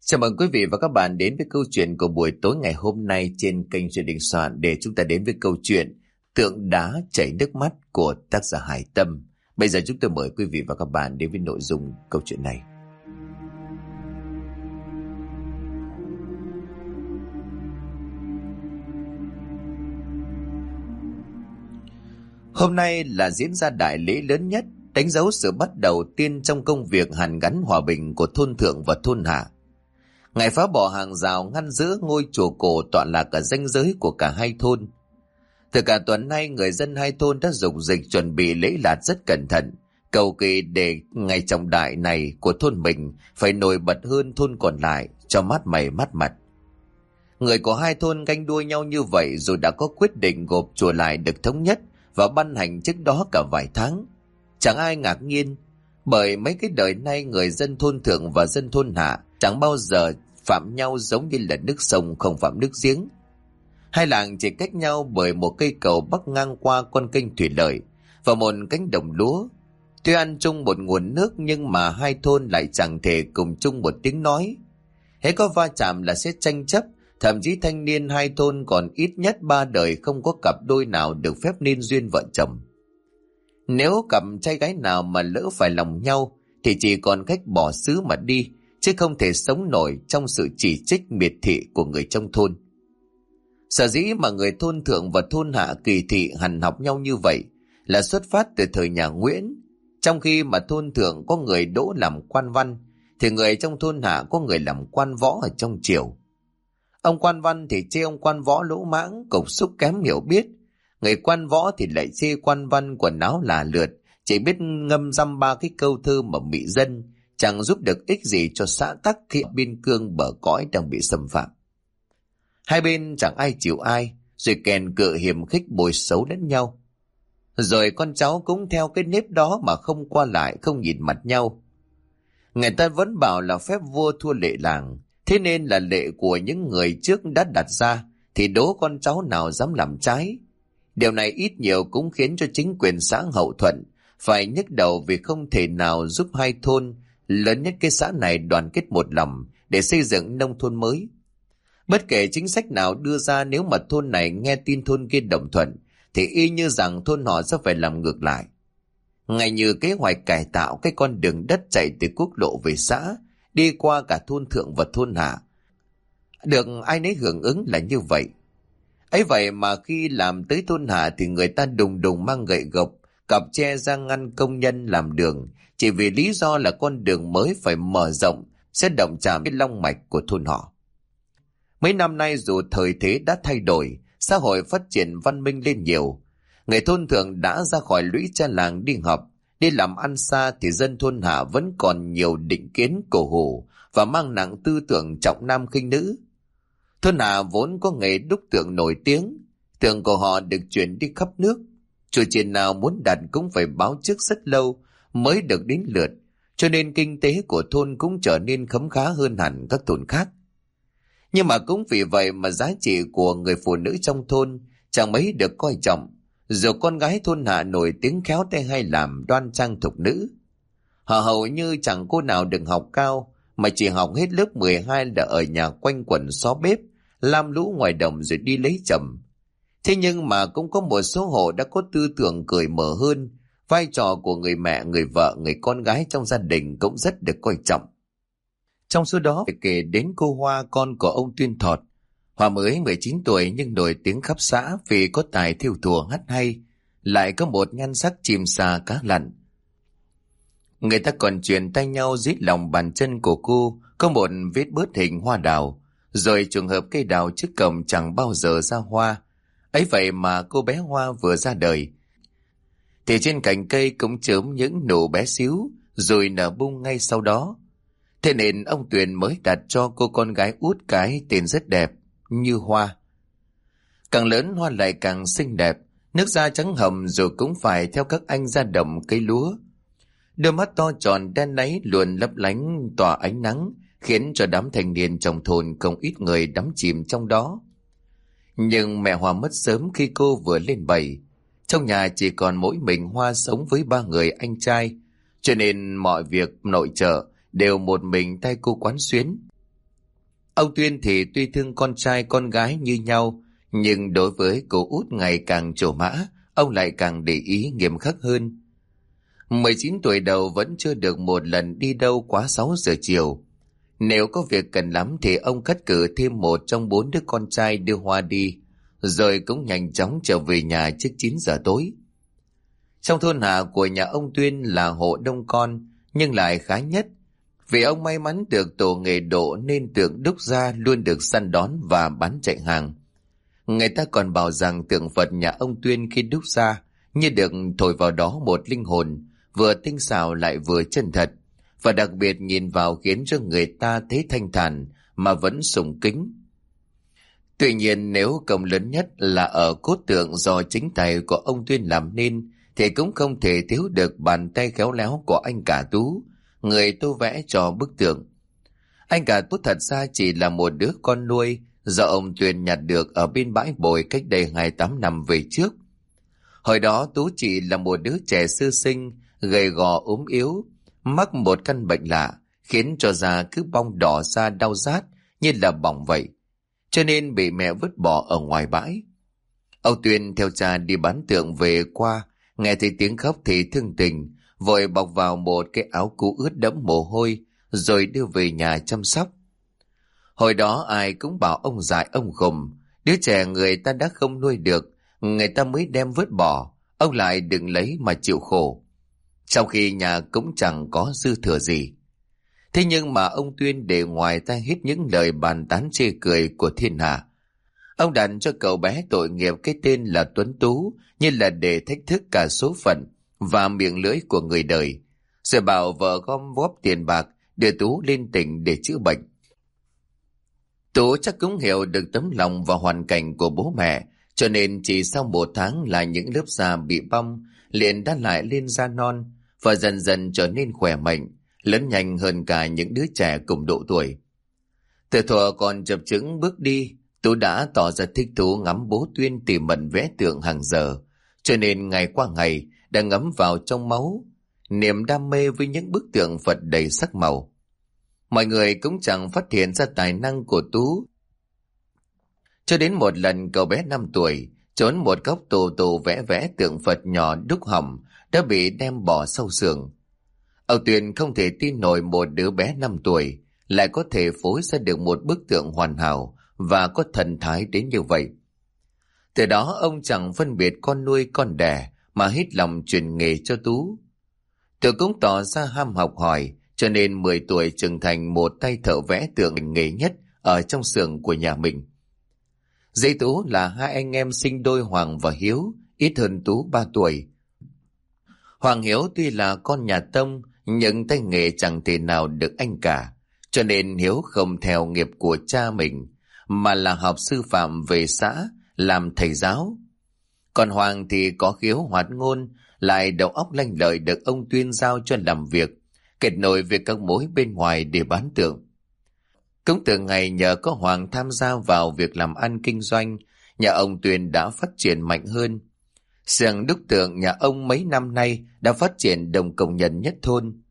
Chào mừng quý vị và các bạn đến với câu chuyện của buổi tối ngày hôm nay trên kênh Truyện Đình Soạn, để chúng ta đến với câu chuyện Tượng đá chảy nước mắt của tác giả Hải Tâm. Bây giờ chúng tôi mời quý vị và các bạn đến với nội dung câu chuyện này. Hôm nay là diễn ra đại lễ lớn nhất, đánh dấu sự bắt đầu tiên trong công việc hàn gắn hòa bình của thôn thượng và thôn hạ. Ngày phá bỏ hàng rào ngăn giữa ngôi chùa cổ tọa lạc ở ranh giới của cả hai thôn. Từ cả tuần nay, người dân hai thôn đã dục dịch chuẩn bị lễ lạt rất cẩn thận, cầu kỳ để ngày trọng đại này của thôn mình phải nổi bật hơn thôn còn lại, cho mát mày mát mặt. Người của hai thôn ganh đua nhau như vậy rồi đã có quyết định gộp chùa lại được thống nhất và ban hành trước đó cả vài tháng. Chẳng ai ngạc nhiên, bởi mấy cái đời nay người dân thôn thượng và dân thôn hạ chẳng bao giờ phạm nhau giống như là nước sông không phạm nước giếng. Hai làng chỉ cách nhau bởi một cây cầu bắc ngang qua con kênh thủy lợi và một cánh đồng lúa. Tuy ăn chung một nguồn nước nhưng mà hai thôn lại chẳng thể cùng chung một tiếng nói. Hễ có va chạm là sẽ tranh chấp, thậm chí thanh niên hai thôn còn ít nhất 3 đời không có cặp đôi nào được phép nên duyên vợ chồng. Nếu cặp trai gái nào mà lỡ phải lòng nhau thì chỉ còn cách bỏ xứ mà đi, chứ không thể sống nổi trong sự chỉ trích miệt thị của người trong thôn. Sở dĩ mà người thôn thượng và thôn hạ kỳ thị hằn học nhau như vậy là xuất phát từ thời nhà Nguyễn. Trong khi mà thôn thượng có người đỗ làm quan văn, thì người trong thôn hạ có người làm quan võ ở trong triều. Ông quan văn thì chê ông quan võ lỗ mãng, cục xúc kém hiểu biết. Người quan võ thì lại chê quan văn quần áo là lượt, chỉ biết ngâm dăm ba cái câu thơ mà mị dân, chẳng giúp được ích gì cho xã tắc khi biên cương bờ cõi đang bị xâm phạm. Hai bên chẳng ai chịu ai, rồi kèn cựa hiềm khích bôi xấu lẫn nhau. Rồi con cháu cũng theo cái nếp đó mà không qua lại, không nhìn mặt nhau. Người ta vẫn bảo là phép vua thua lệ làng, thế nên là lệ của những người trước đã đặt ra, thì đố con cháu nào dám làm trái. Điều này ít nhiều cũng khiến cho chính quyền xã Hậu Thuận phải nhức đầu vì không thể nào giúp hai thôn lớn nhất cái xã này đoàn kết một lòng để xây dựng nông thôn mới. Bất kể chính sách nào đưa ra, nếu mà thôn này nghe tin thôn kia đồng thuận thì y như rằng thôn họ sẽ phải làm ngược lại. Ngay như kế hoạch cải tạo cái con đường đất chạy từ quốc lộ về xã, đi qua cả thôn thượng và thôn hạ, được ai nấy hưởng ứng là như vậy. Ấy vậy mà khi làm tới thôn hạ thì người ta đùng đùng mang gậy gộc, cặp tre ra ngăn công nhân làm đường, chỉ vì lý do là con đường mới phải mở rộng sẽ động chạm đến long mạch của thôn họ. Mấy năm nay dù thời thế đã thay đổi, xã hội phát triển văn minh lên nhiều, người thôn thượng đã ra khỏi lũy cha làng đi học, đi làm ăn xa, thì dân thôn hạ vẫn còn nhiều định kiến cổ hủ và mang nặng tư tưởng trọng nam khinh nữ. Thôn hạ vốn có nghề đúc tượng nổi tiếng, tượng của họ được chuyển đi khắp nước. Chùa chiền nào muốn đặt cũng phải báo trước rất lâu mới được đến lượt, cho nên kinh tế của thôn cũng trở nên khấm khá hơn hẳn các thôn khác. Nhưng mà cũng vì vậy mà giá trị của người phụ nữ trong thôn chẳng mấy được coi trọng, dù con gái thôn hạ nổi tiếng khéo tay hay làm, đoan trang thục nữ. Họ hầu như chẳng cô nào được học cao, mà chỉ học hết lớp 12 là ở nhà quanh quẩn xó bếp, lam lũ ngoài đồng rồi đi lấy chồng. Thế nhưng mà cũng có một số hộ đã có tư tưởng cởi mở hơn, vai trò của người mẹ, người vợ, người con gái trong gia đình cũng rất được coi trọng. Trong số đó phải kể đến cô Hoa, con của ông Tuyên Thọt. Hoa mới 19 tuổi nhưng nổi tiếng khắp xã vì có tài thêu thùa hát hay, lại có một nhan sắc chim sa cá lặn. Người ta còn truyền tay nhau dưới lòng bàn chân của cô có một vết bớt hình hoa đào, rồi trùng hợp cây đào trước cổng chẳng bao giờ ra hoa. Ấy vậy mà cô bé Hoa vừa ra đời thì trên cành cây cũng chớm những nụ bé xíu rồi nở bung ngay sau đó. Thế nên ông Tuyền mới đặt cho cô con gái út cái tên rất đẹp, Như Hoa. Càng lớn Hoa lại càng xinh đẹp, nước da trắng hồng rồi cũng phải theo các anh ra đồng cây lúa. Đôi mắt to tròn đen láy luôn lấp lánh tỏa ánh nắng, khiến cho đám thanh niên trong thôn không ít người đắm chìm trong đó. Nhưng mẹ Hoa mất sớm khi cô vừa lên 7. Trong nhà chỉ còn mỗi mình Hoa sống với 3 người anh trai, cho nên mọi việc nội trợ đều một mình tay cô quán xuyến. Ông Tuyên thì tuy thương con trai con gái như nhau, nhưng đối với cô út ngày càng trổ mã, ông lại càng để ý nghiêm khắc hơn. 19 tuổi đầu vẫn chưa được một lần đi đâu quá 6 giờ chiều. Nếu có việc cần lắm thì ông cắt cử thêm một trong 4 đứa con trai đưa Hoa đi, rồi cũng nhanh chóng trở về nhà trước 9 giờ tối. Trong thôn Hạ của nhà ông Tuyên là hộ đông con, nhưng lại khá nhất. Vì ông may mắn được tổ nghề độ nên tượng đúc ra luôn được săn đón và bán chạy hàng. Người ta còn bảo rằng tượng Phật nhà ông Tuyên khi đúc ra như được thổi vào đó một linh hồn, vừa tinh xảo lại vừa chân thật, và đặc biệt nhìn vào khiến cho người ta thấy thanh thản mà vẫn sùng kính. Tuy nhiên nếu công lớn nhất là ở cốt tượng do chính tay của ông Tuyên làm nên, thì cũng không thể thiếu được bàn tay khéo léo của anh cả Tú, người tô vẽ cho bức tượng. Anh cả Tú thật ra chỉ là một đứa con nuôi do ông Tuyên nhặt được ở bên bãi bồi cách đây 28 năm về trước. Hồi đó Tú chỉ là một đứa trẻ sơ sinh, gầy gò ốm yếu, mắc một căn bệnh lạ, khiến cho da cứ bong đỏ ra đau rát như là bỏng vậy, cho nên bị mẹ vứt bỏ ở ngoài bãi. Ông Tuyên theo cha đi bán tượng về qua, nghe thấy tiếng khóc thì thương tình, vội bọc vào một cái áo cũ ướt đẫm mồ hôi, rồi đưa về nhà chăm sóc. Hồi đó ai cũng bảo ông dại ông khùng, đứa trẻ người ta đã không nuôi được, người ta mới đem vứt bỏ, ông lại đừng lấy mà chịu khổ. Trong khi nhà cũng chẳng có dư thừa gì. Thế nhưng mà ông Tuyên để ngoài ta hết những lời bàn tán chê cười của thiên hạ. Ông đặt cho cậu bé tội nghiệp cái tên là Tuấn Tú, như là để thách thức cả số phận và miệng lưỡi của người đời, rồi bảo vợ gom góp tiền bạc đưa Tú lên tỉnh để chữa bệnh. Tú chắc cũng hiểu được tấm lòng và hoàn cảnh của bố mẹ, cho nên chỉ sau 1 tháng là những lớp da bị bong liền đã lại lên da non, và dần dần trở nên khỏe mạnh, lớn nhanh hơn cả những đứa trẻ cùng độ tuổi. Từ thuở còn chập chững bước đi, Tú đã tỏ ra thích thú ngắm bố Tuyên tỉ mẩn vẽ tượng hàng giờ, cho nên ngày qua ngày đã ngấm vào trong máu niềm đam mê với những bức tượng Phật đầy sắc màu. Mọi người cũng chẳng phát hiện ra tài năng của Tú, cho đến một lần cậu bé 5 tuổi trốn một góc tù tù vẽ vẽ tượng Phật nhỏ đúc hỏng đã bị đem bỏ sau giường. Ông Tuyên không thể tin nổi một đứa bé 5 tuổi lại có thể phối ra được một bức tượng hoàn hảo và có thần thái đến như vậy. Từ đó ông chẳng phân biệt con nuôi con đẻ mà hết lòng truyền nghề cho Tú. Tôi cũng tỏ ra ham học hỏi, cho nên 10 tuổi trưởng thành một tay thợ vẽ tượng nghề nhất ở trong xưởng của nhà mình. Dì Tú là 2 anh em sinh đôi Hoàng và Hiếu, ít hơn Tú 3 tuổi. Hoàng Hiếu tuy là con nhà Tông, nhưng tay nghề chẳng thể nào được anh cả, cho nên Hiếu không theo nghiệp của cha mình, mà là học sư phạm về xã, làm thầy giáo. Còn Hoàng thì có khiếu hoạt ngôn, lại đầu óc lanh lợi được ông Tuyên giao cho làm việc, kết nối với các mối bên ngoài để bán tượng. Cũng từ ngày nhờ có Hoàng tham gia vào việc làm ăn kinh doanh, nhà ông Tuyên đã phát triển mạnh hơn. Xưởng đúc tượng nhà ông mấy năm nay đã phát triển đồng công nhân nhất thôn.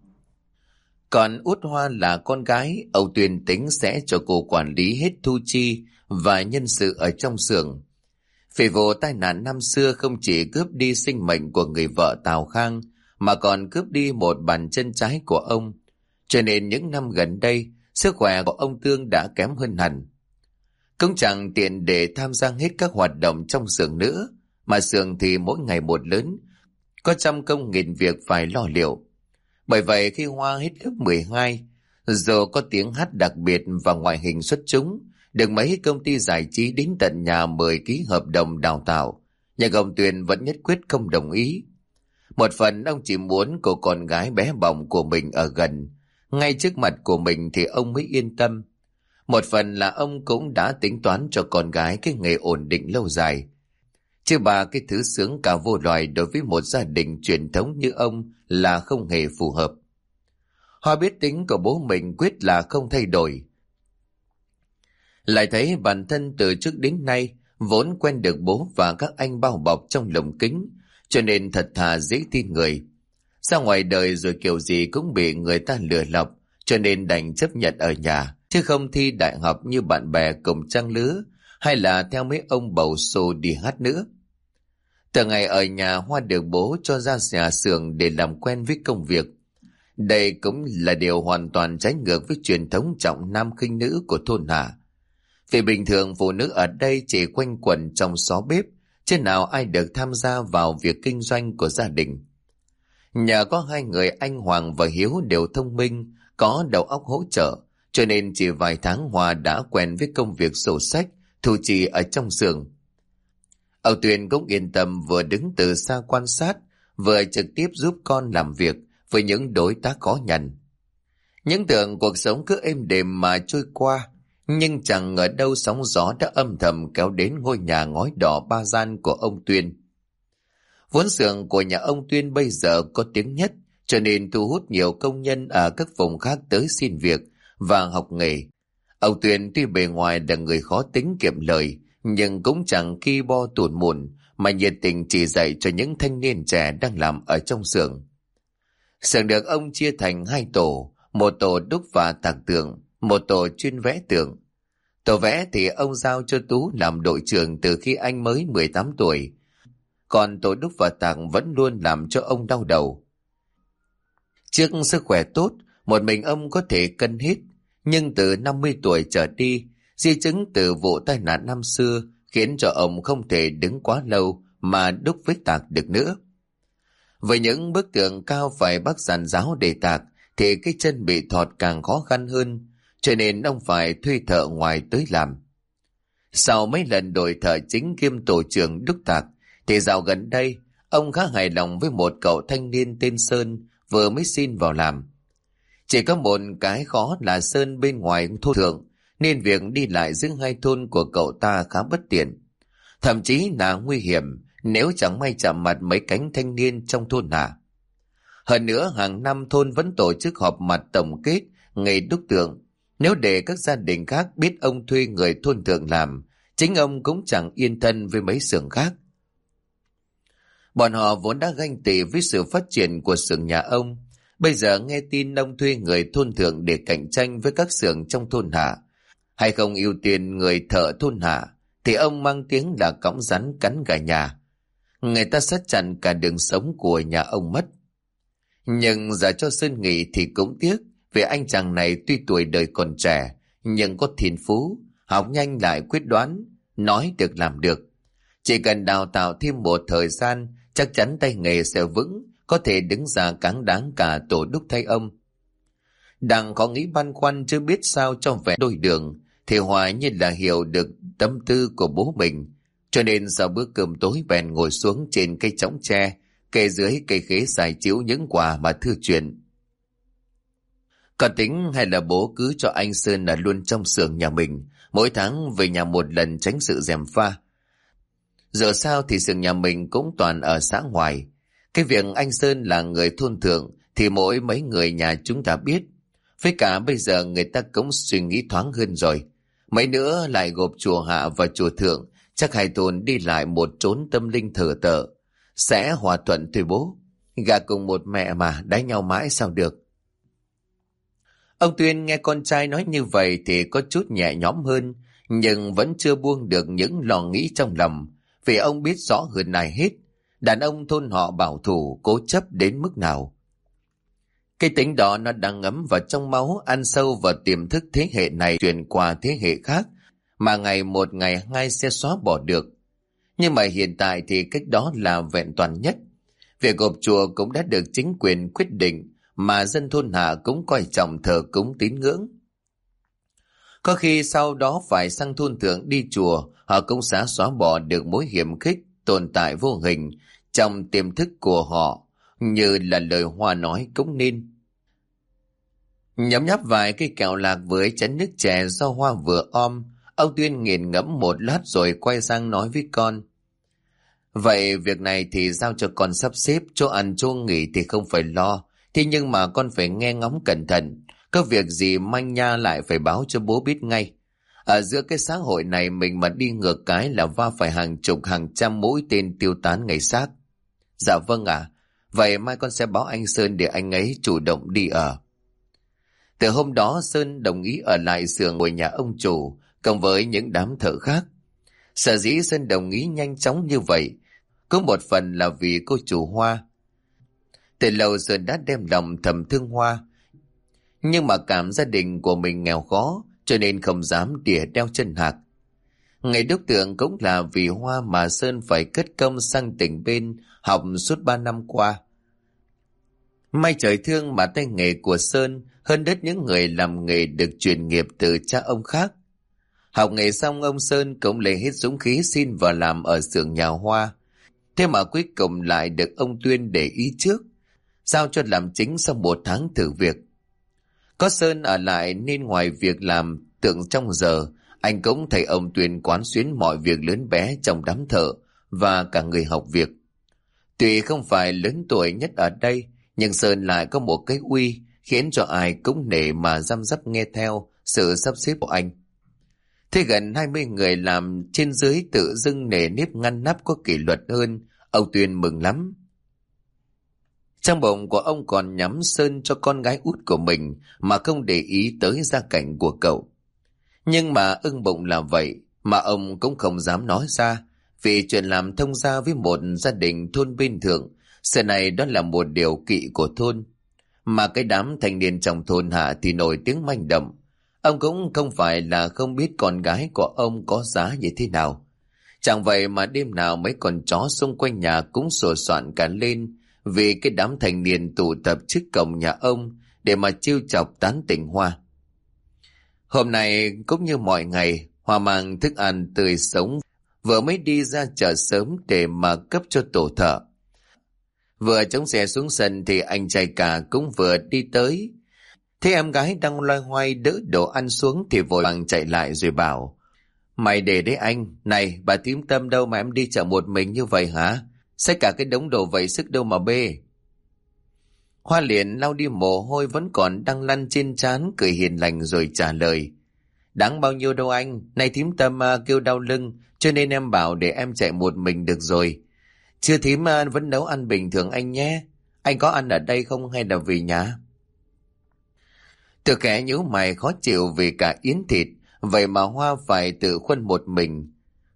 Còn Út Hoa là con gái, ông Tuyên tính sẽ cho cô quản lý hết thu chi và nhân sự ở trong xưởng. Vì vụ tai nạn năm xưa không chỉ cướp đi sinh mệnh của người vợ Tào Khang, mà còn cướp đi một bàn chân trái của ông, cho nên những năm gần đây sức khỏe của ông Tương đã kém hơn hẳn. Cũng chẳng tiện để tham gia hết các hoạt động trong xưởng nữa, mà xưởng thì mỗi ngày một lớn, có trăm công nghìn việc phải lo liệu. Bởi vậy khi Hoa hết lớp 12, dù có tiếng hát đặc biệt và ngoại hình xuất chúng, được mấy công ty giải trí đến tận nhà mời ký hợp đồng đào tạo, nhưng ông Tuyên vẫn nhất quyết không đồng ý. Một phần ông chỉ muốn cô con gái bé bỏng của mình ở gần, ngay trước mặt của mình thì ông mới yên tâm. Một phần là ông cũng đã tính toán cho con gái cái nghề ổn định lâu dài. Chứ bà cái thứ sướng cả vô loài đối với một gia đình truyền thống như ông là không hề phù hợp. Hoa biết tính của bố mình quyết là không thay đổi. Lại thấy bản thân từ trước đến nay vốn quen được bố và các anh bao bọc trong lồng kính, cho nên thật thà dễ tin người. Ra ngoài đời rồi kiểu gì cũng bị người ta lừa lọc, cho nên đành chấp nhận ở nhà, chứ không thi đại học như bạn bè cùng trang lứa hay là theo mấy ông bầu xô đi hát nữa. Từ ngày ở nhà, Hoa được bố cho ra nhà xưởng để làm quen với công việc. Đây cũng là điều hoàn toàn trái ngược với truyền thống trọng nam khinh nữ của thôn Hạ. Vì bình thường phụ nữ ở đây chỉ quanh quẩn trong xó bếp, chứ nào ai được tham gia vào việc kinh doanh của gia đình. Nhờ có hai người anh Hoàng và Hiếu đều thông minh, có đầu óc hỗ trợ, cho nên chỉ vài tháng Hoa đã quen với công việc sổ sách, thu chi ở trong xưởng. Ông Tuyền cũng yên tâm vừa đứng từ xa quan sát, vừa trực tiếp giúp con làm việc với những đối tác khó nhằn. Những tưởng cuộc sống cứ êm đềm mà trôi qua, nhưng chẳng ngờ đâu sóng gió đã âm thầm kéo đến ngôi nhà ngói đỏ ba gian của ông Tuyên. Vốn xưởng của nhà ông Tuyên bây giờ có tiếng nhất, cho nên thu hút nhiều công nhân ở các vùng khác tới xin việc và học nghề. Ông Tuyên tuy bề ngoài là người khó tính kiệm lời, nhưng cũng chẳng ki bo tủn mủn mà nhiệt tình chỉ dạy cho những thanh niên trẻ đang làm ở trong xưởng. Xưởng được ông chia thành hai tổ, một tổ đúc và tạc tường, một tổ chuyên vẽ tường. Tổ vẽ thì ông giao cho Tú làm đội trưởng từ khi anh mới 18 tuổi, còn tổ đúc và tạc vẫn luôn làm cho ông đau đầu. Trước sức khỏe tốt, một mình ông có thể cân hết, nhưng từ 50 tuổi trở đi, di chứng từ vụ tai nạn năm xưa khiến cho ông không thể đứng quá lâu mà đúc với tạc được nữa. Với những bức tường cao phải bắt giàn giáo để tạc thì cái chân bị thọt càng khó khăn hơn, cho nên ông phải thuê thợ ngoài tới làm. Sau mấy lần đổi thợ chính kiêm tổ trưởng đúc tạc thì dạo gần đây ông khá hài lòng với một cậu thanh niên tên Sơn vừa mới xin vào làm. Chỉ có một cái khó là Sơn bên ngoài thôn thượng, nên việc đi lại giữa hai thôn của cậu ta khá bất tiện, thậm chí là nguy hiểm nếu chẳng may chạm mặt mấy cánh thanh niên trong thôn Hạ. Hơn nữa, hàng năm thôn vẫn tổ chức họp mặt tổng kết nghề đúc tượng. Nếu để các gia đình khác biết ông thuê người thôn thượng làm, chính ông cũng chẳng yên thân với mấy xưởng khác. Bọn họ vốn đã ganh tị với sự phát triển của xưởng nhà ông. Bây giờ nghe tin ông thuê người thôn thượng để cạnh tranh với các xưởng trong thôn Hạ, hay không ưu tiên người thợ thôn Hạ, thì ông mang tiếng là cõng rắn cắn gà nhà. Người ta sát chặn cả đường sống của nhà ông mất. Nhưng giờ cho Sơn nghỉ thì cũng tiếc, vì anh chàng này tuy tuổi đời còn trẻ, nhưng có thiên phú, học nhanh lại quyết đoán, nói được làm được. Chỉ cần đào tạo thêm một thời gian, chắc chắn tay nghề sẽ vững, có thể đứng ra cáng đáng cả tổ đúc thay ông. Đang có nghĩ băn khoăn chưa biết sao cho vẻ đôi đường, thì Hòa như là hiểu được tâm tư của bố mình, cho nên sau bữa cơm tối bèn ngồi xuống trên cây chõng tre, kề dưới cây khế xài chiếu những quà mà thư chuyện. Còn tính hay là bố cứ cho anh Sơn là luôn trong xưởng nhà mình, mỗi tháng về nhà một lần tránh sự gièm pha. Giờ sao thì xưởng nhà mình cũng toàn ở xã ngoài. Cái việc anh Sơn là người thôn thượng thì mỗi mấy người nhà chúng ta biết. Với cả bây giờ người ta cũng suy nghĩ thoáng hơn rồi. Mấy nữa lại gộp chùa Hạ và chùa Thượng, chắc hai thôn đi lại một chốn tâm linh thờ tự, sẽ hòa thuận thôi bố. Gà cùng một mẹ mà, đái nhau mãi sao được. Ông Tuyên nghe con trai nói như vậy thì có chút nhẹ nhõm hơn, nhưng vẫn chưa buông được những lo nghĩ trong lòng, vì ông biết rõ hơn ai hết, đàn ông thôn họ bảo thủ cố chấp đến mức nào. Cái tính đó nó đang ngấm vào trong máu, ăn sâu vào tiềm thức thế hệ này truyền qua thế hệ khác, mà ngày một ngày hai sẽ xóa bỏ được. Nhưng mà hiện tại thì cách đó là vẹn toàn nhất. Việc gộp chùa cũng đã được chính quyền quyết định, mà dân thôn Hạ cũng coi trọng thờ cúng tín ngưỡng. Có khi sau đó phải sang thôn thượng đi chùa, họ cũng sẽ xóa bỏ được mối hiểm khích tồn tại vô hình trong tiềm thức của họ, như là lời Hoa nói cũng nên. Nhấm nháp vài cây kẹo lạc với chén nước chè do Hoa vừa om, ông Tuyên nghiền ngẫm một lát rồi quay sang nói với con. Vậy việc này thì giao cho con sắp xếp, chỗ ăn chỗ nghỉ thì không phải lo, thế nhưng mà con phải nghe ngóng cẩn thận, có việc gì manh nha lại phải báo cho bố biết ngay. Ở giữa cái xã hội này mình mà đi ngược cái là va phải hàng chục hàng trăm mũi tên tiêu tán ngày xác. Dạ vâng ạ, vậy mai con sẽ báo anh Sơn để anh ấy chủ động đi ở. Từ hôm đó Sơn đồng ý ở lại xưởng của nhà ông chủ cộng với những đám thợ khác. Sở dĩ Sơn đồng ý nhanh chóng như vậy có một phần là vì cô chủ Hoa. Từ lâu Sơn đã đem lòng thầm thương Hoa, nhưng mà cảm gia đình của mình nghèo khó cho nên không dám đỉa đeo chân hạc. Ngày đúc tượng cũng là vì Hoa mà Sơn phải cất công sang tỉnh bên học suốt 3 năm qua. May trời thương mà tay nghề của Sơn hơn đất những người làm nghề được truyền nghiệp từ cha ông khác. Học nghề xong ông Sơn cũng lấy hết dũng khí xin vào làm ở xưởng nhà Hoa. Thế mà cuối cùng lại được ông Tuyên để ý trước, giao cho làm chính sau 1 tháng thử việc. Có Sơn ở lại nên ngoài việc làm tượng trong giờ, anh cũng thấy ông Tuyên quán xuyến mọi việc lớn bé trong đám thợ và cả người học việc. Tuy không phải lớn tuổi nhất ở đây, nhưng Sơn lại có một cái uy khiến cho ai cũng nể mà răm rắp nghe theo sự sắp xếp của anh. Thế gần 20 người làm trên dưới tự dưng nề nếp ngăn nắp có kỷ luật hơn, ông Tuyên mừng lắm. Trong bụng của ông còn nhắm Sơn cho con gái út của mình mà không để ý tới gia cảnh của cậu. Nhưng mà ưng bụng là vậy mà ông cũng không dám nói ra, vì chuyện làm thông gia với một gia đình thôn bên thượng, xưa này đó là một điều kỵ của thôn. Mà cái đám thanh niên trong thôn hạ thì nổi tiếng manh động. Ông cũng không phải là không biết con gái của ông có giá như thế nào. Chẳng vậy mà đêm nào mấy con chó xung quanh nhà cũng sủa soạn cả lên vì cái đám thanh niên tụ tập trước cổng nhà ông để mà trêu chọc tán tỉnh Hoa. Hôm nay cũng như mọi ngày, Hoa mang thức ăn tươi sống vừa mới đi ra chợ sớm để mà cấp cho tổ thợ. Vừa chống xe xuống sân thì anh trai cả cũng vừa đi tới. Thấy em gái đang loay hoay đỡ đồ ăn xuống thì vội vàng chạy lại rồi bảo: Mày để đấy anh, này bà Thím Tâm đâu mà em đi chợ một mình như vậy hả? Xách cả cái đống đồ vậy sức đâu mà bê. Hoa liền lau đi mồ hôi vẫn còn đang lăn trên trán, cười hiền lành rồi trả lời: Đáng bao nhiêu đâu anh, này Thím Tâm kêu đau lưng cho nên em bảo để em chạy một mình được rồi. Chưa Thím vẫn nấu ăn bình thường anh nhé. Anh có ăn ở đây không hay là về nhà? Từ kẻ nhíu mày khó chịu vì cả yến thịt, vậy mà Hoa phải tự khuân một mình.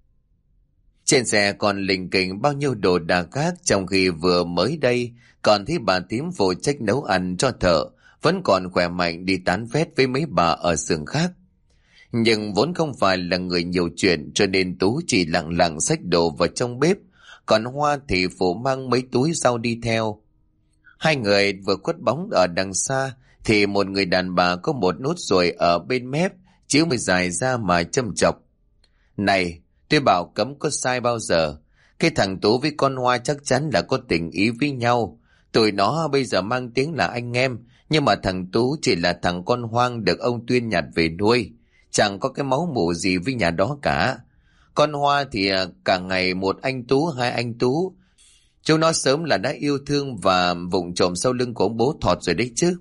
Trên xe còn lình kình bao nhiêu đồ đạc khác, trong khi vừa mới đây còn thấy bà Thím phụ trách nấu ăn cho thợ vẫn còn khỏe mạnh đi tán phét với mấy bà ở xưởng khác. Nhưng vốn không phải là người nhiều chuyện cho nên Tú chỉ lặng lặng xách đồ vào trong bếp, còn Hoa thì phụ mang mấy túi rau đi theo. Hai người vừa khuất bóng ở đằng xa thì một người đàn bà có một nốt ruồi ở bên mép chiếu mới dài ra mà châm chọc: Này, tôi bảo cấm có sai bao giờ. Cái thằng Tú với con Hoa chắc chắn là có tình ý với nhau. Tụi nó bây giờ mang tiếng là anh em, nhưng mà thằng Tú chỉ là thằng con hoang được ông Tuyên nhặt về nuôi, chẳng có cái máu mủ gì với nhà đó cả. Con Hoa thì cả ngày một anh Tú hai anh Tú. Chúng nó sớm là đã yêu thương và vụng trộm sau lưng của ông bố Thọt rồi đấy chứ.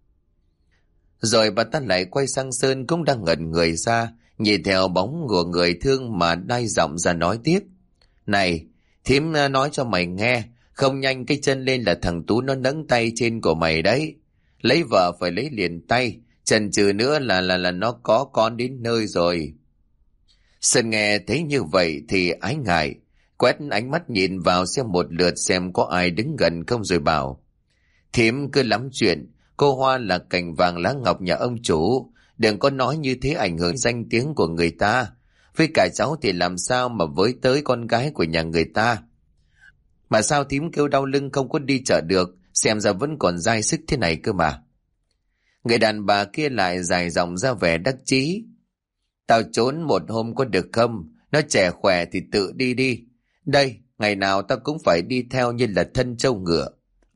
Rồi bà ta lại quay sang Sơn cũng đang ngẩn người ra, nhìn theo bóng của người thương mà đai giọng ra nói tiếp: Này, Thím nói cho mày nghe, không nhanh cái chân lên là thằng Tú nó nẫng tay trên của mày đấy. Lấy vợ phải lấy liền tay, chần chừ nữa là nó có con đến nơi rồi. Sơn nghe thấy như vậy thì ái ngại, quét ánh mắt nhìn vào xem một lượt xem có ai đứng gần không rồi bảo: Thím cứ lắm chuyện, cô Hoa là cành vàng lá ngọc nhà ông chủ, đừng có nói như thế ảnh hưởng danh tiếng của người ta. Với cả cháu thì làm sao mà với tới con gái của nhà người ta. Mà sao thím kêu đau lưng không có đi chợ được, xem ra vẫn còn dai sức thế này cơ mà. Người đàn bà kia lại dài dòng ra vẻ đắc chí: Tao trốn một hôm có được không? Nó trẻ khỏe thì tự đi đi. Đây, ngày nào tao cũng phải đi theo như là thân trâu ngựa.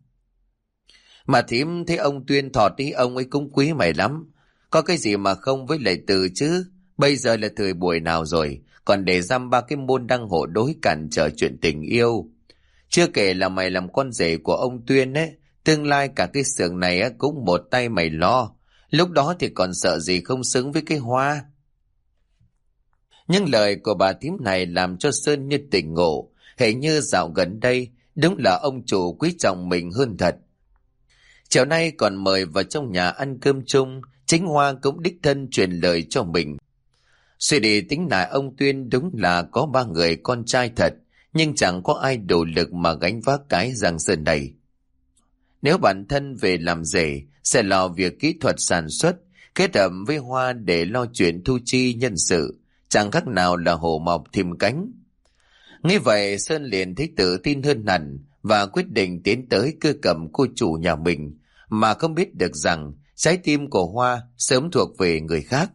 Mà thím thấy ông Tuyên Thọt ý, ông ấy cũng quý mày lắm. Có cái gì mà không với lại Từ chứ? Bây giờ là thời buổi nào rồi, còn để dăm ba cái môn đăng hộ đối cản trở chuyện tình yêu. Chưa kể là mày làm con rể của ông Tuyên ấy, tương lai cả cái xưởng này á, cũng một tay mày lo. Lúc đó thì còn sợ gì không xứng với cái Hoa. Những lời của bà thím này làm cho Sơn như tỉnh ngộ, hệ như dạo gần đây đúng là ông chủ quý trọng mình hơn thật. Chiều nay còn mời vào trong nhà ăn cơm chung, Chính Hoa cũng đích thân truyền lời cho mình. Suy đi tính lại, ông Tuyên đúng là có 3 người con trai thật, nhưng chẳng có ai đủ lực mà gánh vác cái Giang Sơn này. Nếu bản thân về làm rể, sẽ lo việc kỹ thuật sản xuất, kết hợp với Hoa để lo chuyện thu chi nhân sự, chẳng khác nào là hổ mọc thêm cánh. Nghĩ vậy, Sơn liền thấy tự tin hơn hẳn và quyết định tiến tới cưa cầm cô chủ nhà mình, mà không biết được rằng trái tim của Hoa sớm thuộc về người khác.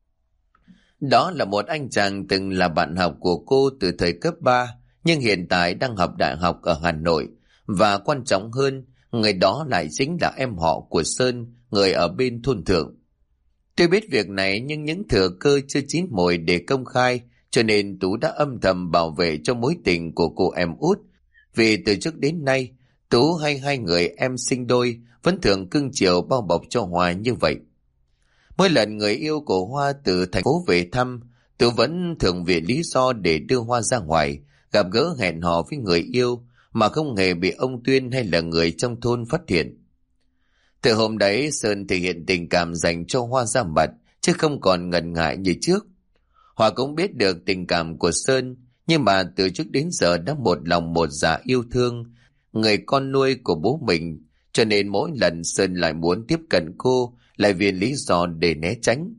Đó là một anh chàng từng là bạn học của cô từ thời cấp 3, nhưng hiện tại đang học đại học ở Hà Nội, và quan trọng hơn, người đó lại chính là em họ của Sơn, người ở bên thôn Thượng. Tuy biết việc này nhưng những thừa cơ chưa chín mồi để công khai, cho nên Tú đã âm thầm bảo vệ cho mối tình của cô em út. Vì từ trước đến nay, Tú hay hai người em sinh đôi vẫn thường cưng chiều bao bọc cho Hoa như vậy. Mỗi lần người yêu của Hoa từ thành phố về thăm, Tú vẫn thường vì lý do để đưa Hoa ra ngoài, gặp gỡ hẹn hò với người yêu, mà không hề bị ông Tuyên hay là người trong thôn phát hiện. Từ hôm đấy, Sơn thể hiện tình cảm dành cho Hoa ra mặt, chứ không còn ngần ngại như trước. Hoa cũng biết được tình cảm của Sơn, nhưng mà từ trước đến giờ đã một lòng một dạ yêu thương người con nuôi của bố mình, cho nên mỗi lần Sơn lại muốn tiếp cận cô lại vì lý do để né tránh.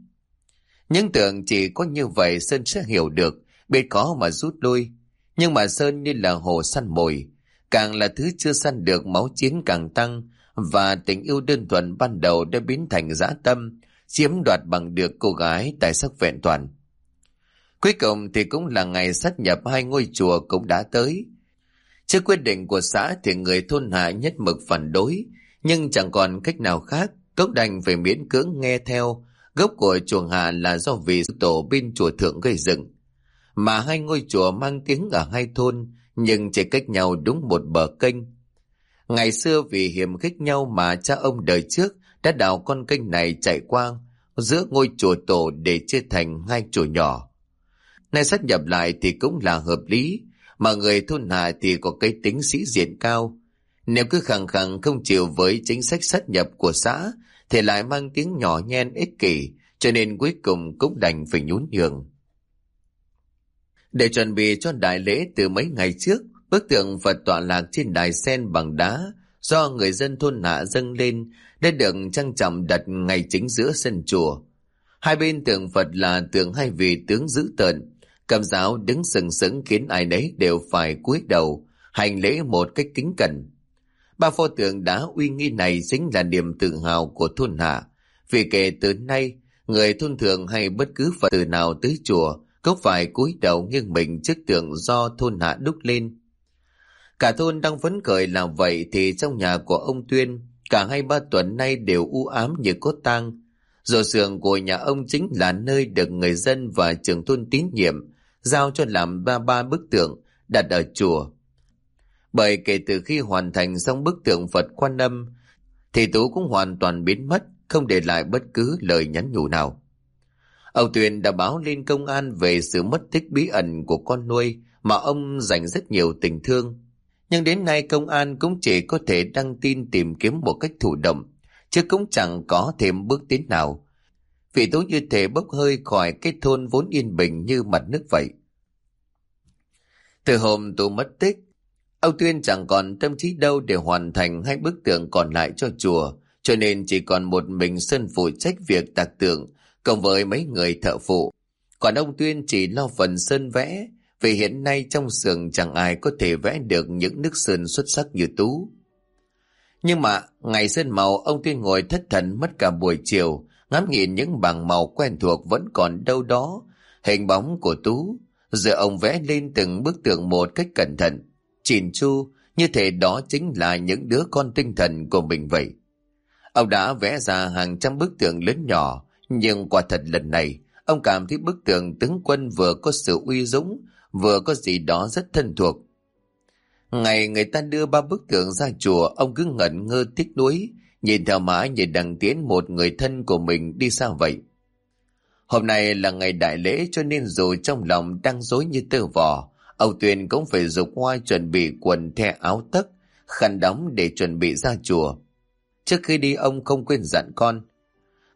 Nhưng tưởng chỉ có như vậy Sơn sẽ hiểu được, biết có mà rút lui. Nhưng mà Sơn như là hổ săn mồi, càng là thứ chưa săn được máu chiến càng tăng, và tình yêu đơn thuần ban đầu đã biến thành dã tâm, chiếm đoạt bằng được cô gái tài sắc vẹn toàn. Cuối cùng thì cũng là ngày sát nhập hai ngôi chùa cũng đã tới. Trước quyết định của xã thì người thôn Hạ nhất mực phản đối, nhưng chẳng còn cách nào khác, Cốc đành phải miễn cưỡng nghe theo. Gốc của chùa Hạ là do vị tổ bên chùa Thượng gây dựng, mà hai ngôi chùa mang tiếng ở hai thôn nhưng chỉ cách nhau đúng một bờ kênh. Ngày xưa vì hiềm khích nhau mà cha ông đời trước đã đào con kênh này chạy qua giữa ngôi chùa tổ để chia thành hai chùa nhỏ. Nay sát nhập lại thì cũng là hợp lý, mà người thôn Hạ thì có cái tính sĩ diện cao. Nếu cứ khăng khăng không chịu với chính sách sát nhập của xã thì lại mang tiếng nhỏ nhen ích kỷ, cho nên cuối cùng cũng đành phải nhún nhường. Để chuẩn bị cho đại lễ từ mấy ngày trước, bức tượng Phật tọa lạc trên đài sen bằng đá do người dân thôn Hạ dâng lên đã được trang trọng đặt ngay chính giữa sân chùa. Hai bên tượng Phật là tượng hai vị tướng dữ tợn, cầm giáo đứng sừng sững khiến ai nấy đều phải cúi đầu hành lễ một cách kính cẩn. Ba pho tượng đá uy nghi này chính là niềm tự hào của thôn Hạ, vì kể từ nay người thôn Thượng hay bất cứ Phật tử nào tới chùa cũng phải cúi đầu nghiêng mình trước tượng do thôn Hạ đúc lên. Cả thôn đang phấn khởi làm vậy thì trong nhà của ông Tuyên cả 2-3 tuần nay đều u ám như cốt tang. Rồi xưởng của nhà ông chính là nơi được người dân và trưởng thôn tín nhiệm giao cho làm ba bức tượng đặt ở chùa. Bởi kể từ khi hoàn thành xong bức tượng Phật Quan Âm thì Tú cũng hoàn toàn biến mất, không để lại bất cứ lời nhắn nhủ nào. Ông Tuyền đã báo lên công an về sự mất tích bí ẩn của con nuôi mà ông dành rất nhiều tình thương. Nhưng đến nay công an cũng chỉ có thể đăng tin tìm kiếm một cách thụ động, chứ cũng chẳng có thêm bước tiến nào. Vì Tú như thể bốc hơi khỏi cái thôn vốn yên bình như mặt nước vậy. Từ hôm Tú mất tích, ông Tuyên chẳng còn tâm trí đâu để hoàn thành 2 bức tượng còn lại cho chùa, cho nên chỉ còn một mình Sơn phụ trách việc tạc tượng cộng với mấy người thợ phụ. Còn ông Tuyên chỉ lo phần sơn vẽ, vì hiện nay trong xưởng chẳng ai có thể vẽ được những nước sơn xuất sắc như Tú. Nhưng mà ngày sơn màu, ông Tuyên ngồi thất thần mất cả buổi chiều, ngắm nhìn những bảng màu quen thuộc vẫn còn đâu đó, hình bóng của Tú. Giờ ông vẽ lên từng bức tượng một cách cẩn thận, chỉn chu, như thể đó chính là những đứa con tinh thần của mình vậy. Ông đã vẽ ra hàng trăm bức tượng lớn nhỏ, nhưng quả thật lần này, ông cảm thấy bức tượng tướng quân vừa có sự uy dũng, vừa có gì đó rất thân thuộc. Ngày người ta đưa 3 bức tượng ra chùa, ông cứ ngẩn ngơ tiếc nuối, nhìn theo mãi nhìn đằng tiến một người thân của mình đi xa vậy. Hôm nay là ngày đại lễ, cho nên dù trong lòng đang rối như tơ vò, ông Tuyền cũng phải giục Hoa chuẩn bị quần the áo tất, khăn đóng để chuẩn bị ra chùa. Trước khi đi ông không quên dặn con: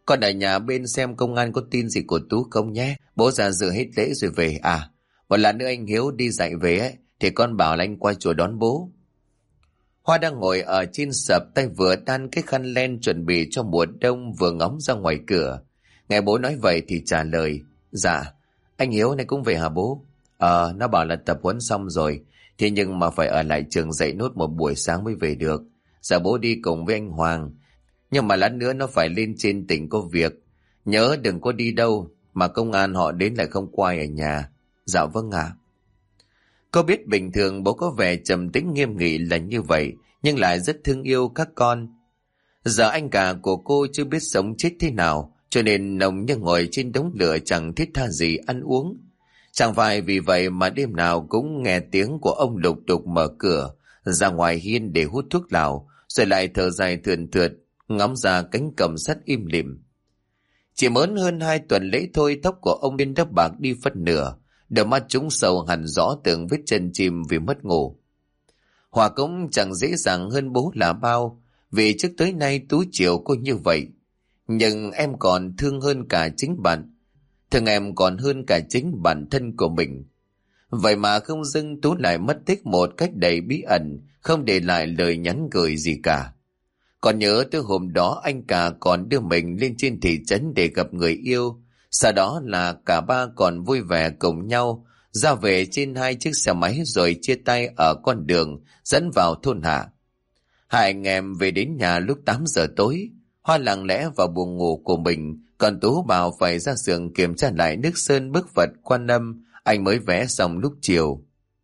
Con ở nhà bên xem công an có tin gì của Tú không nhé. Bố ra dự hết lễ rồi về. À, một lát nữa anh Hiếu đi dạy về ấy, thì con bảo là anh qua chùa đón bố. Hoa đang ngồi ở trên sập, tay vừa đan cái khăn len chuẩn bị cho mùa đông, vừa ngóng ra ngoài cửa. Nghe bố nói vậy thì trả lời: Dạ, anh Hiếu này cũng về hả bố? Nó bảo là tập huấn xong rồi, thế nhưng mà phải ở lại trường dạy nốt một buổi sáng mới về được. Giờ bố đi cùng với anh Hoàng, nhưng mà lát nữa nó phải lên trên tỉnh có việc. Nhớ đừng có đi đâu, mà công an họ đến lại không quay ở nhà. Dạ vâng ạ. Cô biết bình thường bố có vẻ trầm tĩnh nghiêm nghị là như vậy, nhưng lại rất thương yêu các con. Giờ anh cả của cô chưa biết sống chết thế nào, cho nên ông như ngồi trên đống lửa chẳng thiết tha gì ăn uống. Chẳng phải vì vậy mà đêm nào cũng nghe tiếng của ông lục đục mở cửa ra ngoài hiên để hút thuốc lào, rồi lại thở dài thườn thượt ngắm ra cánh cẩm sắt im lìm. Chỉ mớn hơn 2 tuần lễ thôi, tóc của ông Biên đã bạc đi phân nửa, đôi mắt trũng sâu hẳn rõ từng vết chân chim vì mất ngủ. Hòa cũng chẳng dễ dàng hơn bố là bao, vì trước tới nay Tú chiều cô như vậy. Nhưng em còn thương hơn cả chính bạn, thương em còn hơn cả chính bản thân của mình. Vậy mà không dưng Tú lại mất tích một cách đầy bí ẩn, không để lại lời nhắn gửi gì cả. Còn nhớ tới hôm đó anh cả còn đưa mình lên trên thị trấn để gặp người yêu. Sau đó là cả ba còn vui vẻ cùng nhau ra về trên 2 chiếc xe máy, rồi chia tay ở con đường dẫn vào thôn Hạ. Hai anh em về đến nhà lúc 8 giờ tối. Hoa lặng lẽ vào buồng ngủ của mình, còn Tú bảo phải ra giường kiểm tra lại nước sơn bức Phật Quan Âm anh mới vẽ xong lúc chiều.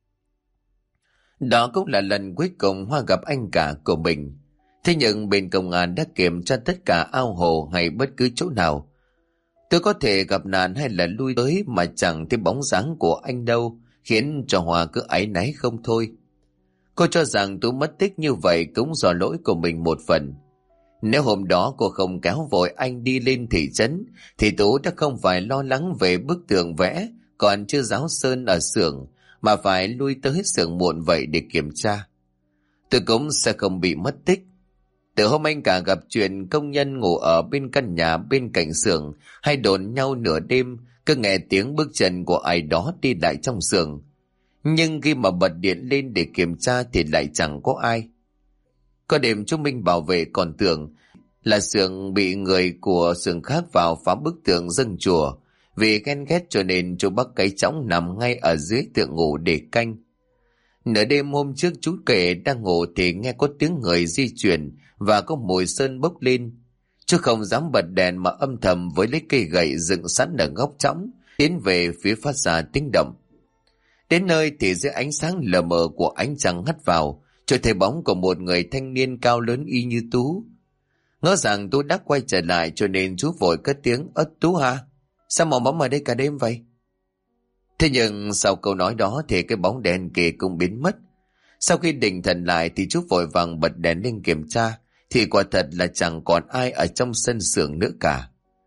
Đó cũng là lần cuối cùng Hoa gặp anh cả của mình. Thế nhưng bên công an đã kiểm tra tất cả ao hồ hay bất cứ chỗ nào. Tôi có thể gặp nạn hay là lui tới mà chẳng thấy bóng dáng của anh đâu, khiến cho Hoa cứ áy náy không thôi. Cô cho rằng Tú mất tích như vậy cũng do lỗi của mình một phần. Nếu hôm đó cô không kéo vội anh đi lên thị trấn, thì Tú đã không phải lo lắng về bức tường vẽ còn chưa ráo sơn ở xưởng, mà phải lui tới xưởng muộn vậy để kiểm tra. Tôi cũng sẽ không bị mất tích. Từ hôm anh cả gặp chuyện công nhân ngủ ở bên căn nhà bên cạnh xưởng hay đồn nhau nửa đêm, cứ nghe tiếng bước chân của ai đó đi lại trong xưởng. Nhưng khi mà bật điện lên để kiểm tra thì lại chẳng có ai. Có đêm chú Minh bảo vệ còn tưởng là xưởng bị người của xưởng khác vào phá bức tường dâng chùa. Vì ghen ghét cho nên chú Bắc cái chõng nằm ngay ở dưới tượng ngủ để canh. Nửa đêm hôm trước chú kể đang ngủ thì nghe có tiếng người di chuyển và có mùi sơn bốc lên. Chú không dám bật đèn mà âm thầm với lấy cây gậy dựng sẵn ở góc trống tiến về phía phát ra tiếng động. Đến nơi thì dưới ánh sáng lờ mờ của ánh trăng hắt vào, cho thấy bóng của một người thanh niên cao lớn y như Tú. Ngỡ rằng Tú đã quay trở lại cho nên chú vội cất tiếng: Tú hả? Sao mò mẫm ở đây cả đêm vậy? Thế nhưng sau câu nói đó thì cái bóng đèn kia cũng biến mất. Sau khi định thần lại thì chú vội vàng bật đèn lên kiểm tra, thì quả thật là chẳng còn ai ở trong sân xưởng nữa cả.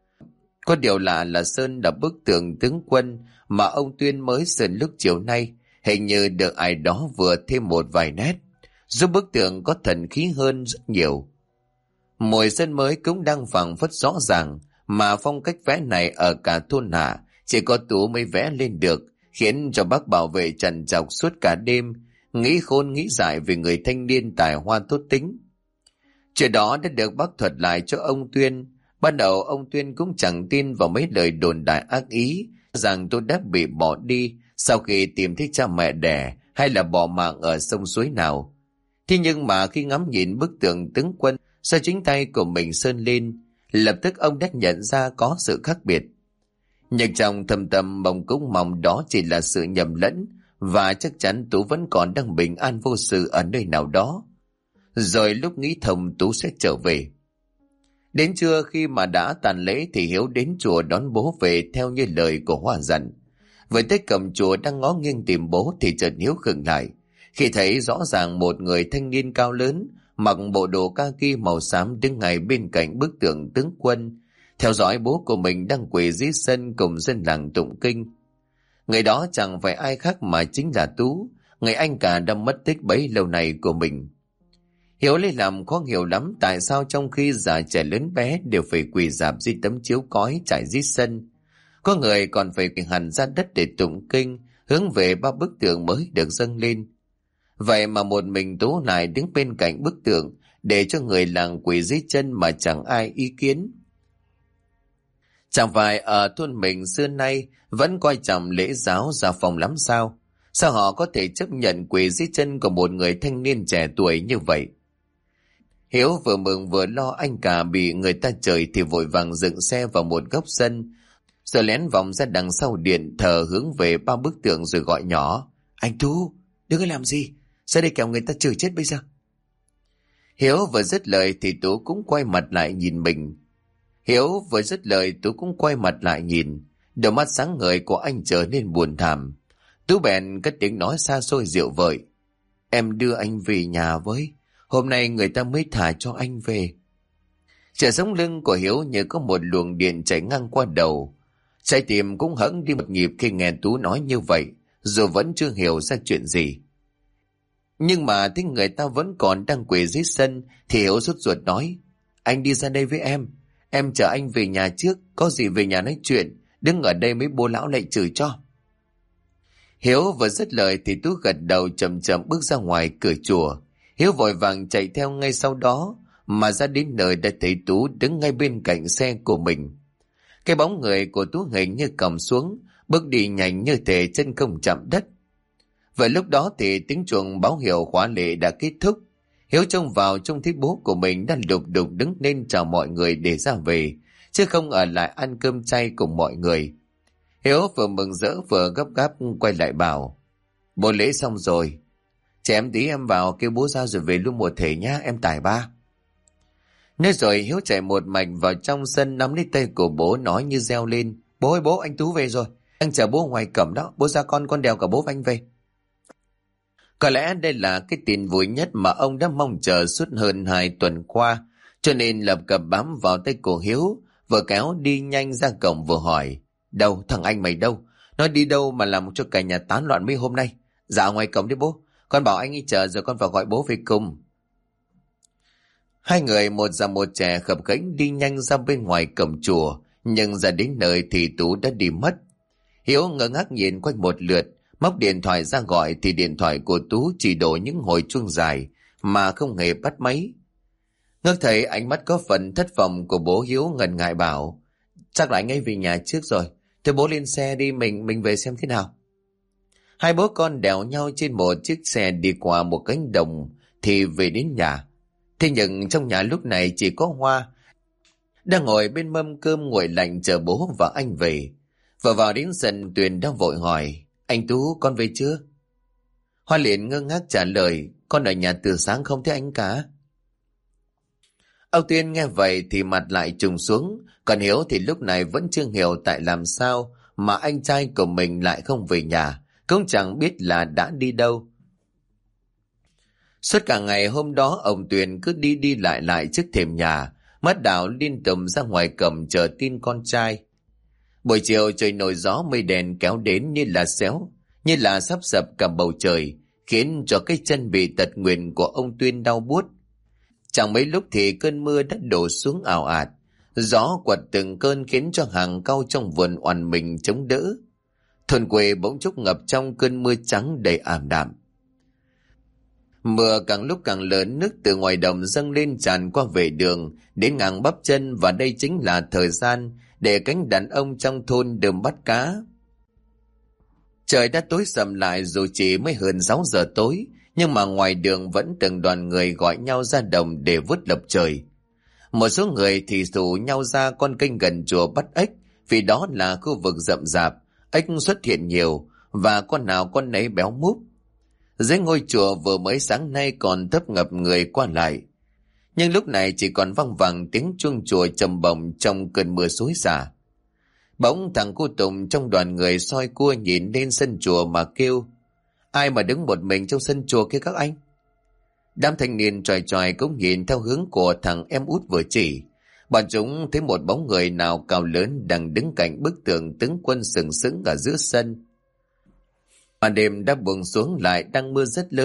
Có điều lạ là sơn đã bức tượng tướng quân mà ông Tuyên mới sơn lúc chiều nay, hình như được ai đó vừa thêm một vài nét, giúp bức tượng có thần khí hơn rất nhiều. Mùi sơn mới cũng đang phảng phất rõ ràng, mà phong cách vẽ này ở cả thôn Hạ chỉ có Tú mới vẽ lên được, khiến cho bác bảo vệ trằn trọc suốt cả đêm, nghĩ khôn nghĩ dại về người thanh niên tài hoa tốt tính. Chuyện đó đã được bác thuật lại cho ông Tuyên. Ban đầu ông Tuyên cũng chẳng tin vào mấy lời đồn đại ác ý rằng tôi đã bị bỏ đi sau khi tìm thấy cha mẹ đẻ, hay là bỏ mạng ở sông suối nào. Thế nhưng mà khi ngắm nhìn bức tượng tướng quân do chính tay của mình sơn lên, lập tức ông đã nhận ra có sự khác biệt. Nhưng trong thâm tâm ông cũng mong đó chỉ là sự nhầm lẫn, và chắc chắn Tú vẫn còn đang bình an vô sự ở nơi nào đó. Rồi lúc nghĩ thầm Tú sẽ trở về. Đến trưa khi mà đã tàn lễ thì Hiếu đến chùa đón bố về theo như lời của Hoa dặn. Với tới cổng chùa đang ngó nghiêng tìm bố thì chợt Hiếu khựng lại khi thấy rõ ràng một người thanh niên cao lớn mặc bộ đồ kaki màu xám đứng ngay bên cạnh bức tượng tướng quân, theo dõi bố của mình đang quỳ dưới sân cùng dân làng tụng kinh. Người đó chẳng phải ai khác mà chính là Tú, người anh cả đã mất tích bấy lâu nay của mình. Hiếu lấy làm khó hiểu lắm tại sao trong khi già trẻ lớn bé đều phải quỳ rạp dưới tấm chiếu cói trải dưới sân. Có người còn phải quỳ hẳn ra đất để tụng kinh, hướng về 3 bức tượng mới được dâng lên. Vậy mà một mình Tú lại đứng bên cạnh bức tượng để cho người làng quỳ dưới chân mà chẳng ai ý kiến. Chẳng phải ở thôn mình xưa nay vẫn coi trọng lễ giáo gia phong lắm sao? Sao họ có thể chấp nhận quỳ dưới chân của một người thanh niên trẻ tuổi như vậy? Hiếu vừa mừng vừa lo anh cả bị người ta chửi thì vội vàng dựng xe vào một góc sân, rồi lén vòng ra đằng sau điện thờ hướng về 3 bức tượng rồi gọi nhỏ: "Anh Tú, đừng có làm gì, ra đây kẻo người ta chửi chết bây giờ." Hiếu vừa dứt lời thì Tú cũng quay mặt lại nhìn mình. Tú cũng quay mặt lại nhìn, đôi mắt sáng ngời của anh trở nên buồn thảm. Tú bèn cất tiếng nói xa xôi dịu vợi: "Em đưa anh về nhà với, hôm nay người ta mới thả cho anh về." Trở sống lưng của Hiếu như có một luồng điện chảy ngang qua đầu. Trái tim cũng hẫng đi một nhịp khi nghe Tú nói như vậy, dù vẫn chưa hiểu ra chuyện gì. Nhưng mà thấy người ta vẫn còn đang quỳ dưới sân thì Hiếu sốt ruột nói: "Anh đi ra đây với em chở anh về nhà trước, có gì về nhà nói chuyện, đứng ở đây mấy bố lão lại chửi cho." Hiếu vừa dứt lời thì Tú gật đầu chậm chậm bước ra ngoài cửa chùa. Hiếu vội vàng chạy theo ngay sau đó, mà ra đến nơi đã thấy Tú đứng ngay bên cạnh xe của mình. Cái bóng người của Tú hình như cầm xuống, bước đi nhanh như thể chân không chạm đất. Vậy lúc đó thì tiếng chuông báo hiệu khóa lễ đã kết thúc. Hiếu trông vào trông thấy bố của mình đang lục đục đứng lên chào mọi người để ra về, chứ không ở lại ăn cơm chay cùng mọi người. Hiếu vừa mừng rỡ vừa gấp gáp quay lại bảo: "Bố lễ xong rồi, trẻ em tí em vào kêu bố ra rồi về luôn một thể nhá, em tải ba." Nói rồi Hiếu chạy một mạch vào trong sân, nắm lấy tay của bố nói như reo lên: "Bố ơi bố, anh Tú về rồi, anh chờ bố ngoài cổng đó, bố ra con đèo cả bố và anh về." Có lẽ đây là cái tin vui nhất mà ông đã mong chờ suốt hơn 2 tuần qua, cho nên lập cập bám vào tay của Hiếu, vừa kéo đi nhanh ra cổng vừa hỏi: "Đâu, thằng anh mày đâu? Nó đi đâu mà làm cho cả nhà tán loạn mấy hôm nay?" "Dạ ngoài cổng đấy bố, con bảo anh ấy chờ rồi con vào gọi bố về cùng." Hai người một già một trẻ khập khiễng đi nhanh ra bên ngoài cổng chùa, nhưng ra đến nơi thì Tú đã đi mất. Hiếu ngơ ngác nhìn quanh một lượt, móc điện thoại ra gọi thì điện thoại của Tú chỉ đổ những hồi chuông dài mà không hề bắt máy. Ngước thấy ánh mắt có phần thất vọng của bố, Hiếu ngần ngại bảo: "Chắc là anh ấy về nhà trước rồi, thôi bố lên xe đi, mình về xem thế nào." Hai bố con đèo nhau trên một chiếc xe đi qua một cánh đồng thì về đến nhà. Thế nhưng trong nhà lúc này chỉ có Hoa đang ngồi bên mâm cơm nguội lạnh chờ bố và anh về. Vừa vào đến sân, Tuyền đã vội hỏi: "Anh Tú, con về chưa?" Hoa liền ngơ ngác trả lời: "Con ở nhà từ sáng không thấy anh cả." Ông Tuyên nghe vậy thì mặt lại trùng xuống, còn Hiếu thì lúc này vẫn chưa hiểu tại làm sao mà anh trai của mình lại không về nhà, cũng chẳng biết là đã đi đâu. Suốt cả ngày hôm đó ông Tuyền cứ đi đi lại trước thềm nhà, mắt đảo liên tục ra ngoài cổng chờ tin con trai. Buổi chiều trời nổi gió, mây đèn kéo đến như là xéo, như là sắp sập cả bầu trời, khiến cho cái chân bị tật nguyền của ông Tuyên đau buốt. Chẳng mấy lúc thì cơn mưa đã đổ xuống ào ạt, gió quật từng cơn khiến cho hàng cau trong vườn oằn mình chống đỡ. Thôn quê bỗng chốc ngập trong cơn mưa trắng đầy ảm đạm. Mưa càng lúc càng lớn, nước từ ngoài đồng dâng lên tràn qua vệ đường đến ngang bắp chân, và đây chính là thời gian để cánh đàn ông trong thôn đơm bắt cá. Trời đã tối sầm lại, dù chỉ mới hơn 6 giờ tối, nhưng mà ngoài đường vẫn từng đoàn người gọi nhau ra đồng để vớt lộc trời. Một số người thì rủ nhau ra con kênh gần chùa bắt ếch, vì đó là khu vực rậm rạp, ếch xuất hiện nhiều và con nào con nấy béo múp. Dưới ngôi chùa vừa mới sáng nay còn tấp ngập người qua lại, nhưng lúc này chỉ còn văng vẳng tiếng chuông chùa trầm bổng trong cơn mưa xối xả. Bỗng thằng cu Tùng trong đoàn người soi cua nhìn lên sân chùa mà kêu: "Ai mà đứng một mình trong sân chùa kia các anh?" Đám thanh niên tròi tròi cũng nhìn theo hướng của thằng em út vừa chỉ. Bọn chúng thấy một bóng người nào cao lớn đang đứng cạnh bức tượng tướng quân sừng sững ở giữa sân. Màn đêm đã buông xuống, lại đang mưa rất lớn,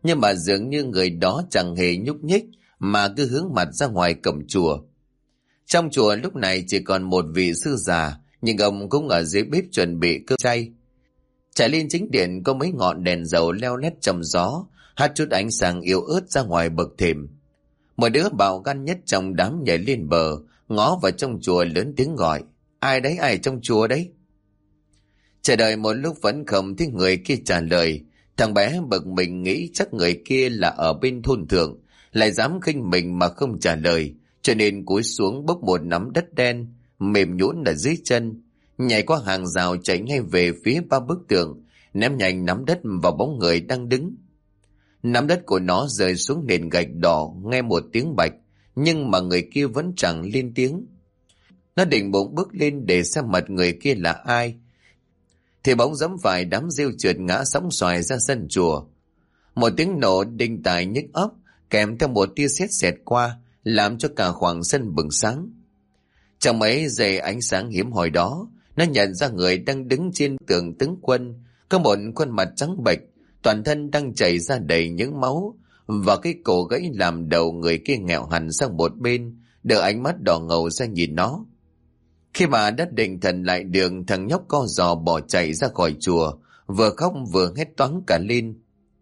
nhưng mà dường như người đó chẳng hề nhúc nhích mà cứ hướng mặt ra ngoài cổng chùa. Trong chùa lúc này chỉ còn một vị sư già, nhưng ông cũng ở dưới bếp chuẩn bị cơm chay. Trải lên chính điện có mấy ngọn đèn dầu leo lét trong gió, hắt chút ánh sáng yếu ớt ra ngoài bậc thềm. Một đứa bạo gan nhất trong đám nhảy lên bờ, ngó vào trong chùa lớn tiếng gọi: ai đấy, ai trong chùa đấy? Chờ đợi một lúc vẫn không thấy người kia trả lời. Thằng bé bực mình nghĩ chắc người kia là ở bên thôn thượng, lại dám khinh mình mà không trả lời, cho nên cúi xuống bốc một nắm đất đen mềm nhũn ở dưới chân, nhảy qua hàng rào chạy ngay về phía 3 bức tường, ném nhanh nắm đất vào bóng người đang đứng. Nắm đất của nó rơi xuống nền gạch đỏ, nghe một tiếng bạch, nhưng mà người kia vẫn chẳng lên tiếng. Nó định bụng bước lên để xem mặt người kia là ai, thì bỗng giẫm phải đám rêu trượt ngã sóng xoài ra sân chùa. Một tiếng nổ đinh tai nhức óc kèm theo một tia sét xẹt qua, làm cho cả khoảng sân bừng sáng. Trong mấy giây ánh sáng hiếm hoi đó, nó nhận ra người đang đứng trên tường tướng quân có một khuôn mặt trắng bệch, toàn thân đang chảy ra đầy những máu, và cái cổ gãy làm đầu người kia nghẹo hẳn sang một bên, đưa ánh mắt đỏ ngầu ra nhìn nó. Khi mà đất định thần lại đường, thằng nhóc co giò bỏ chạy ra khỏi chùa, vừa khóc vừa hét toáng cả lên: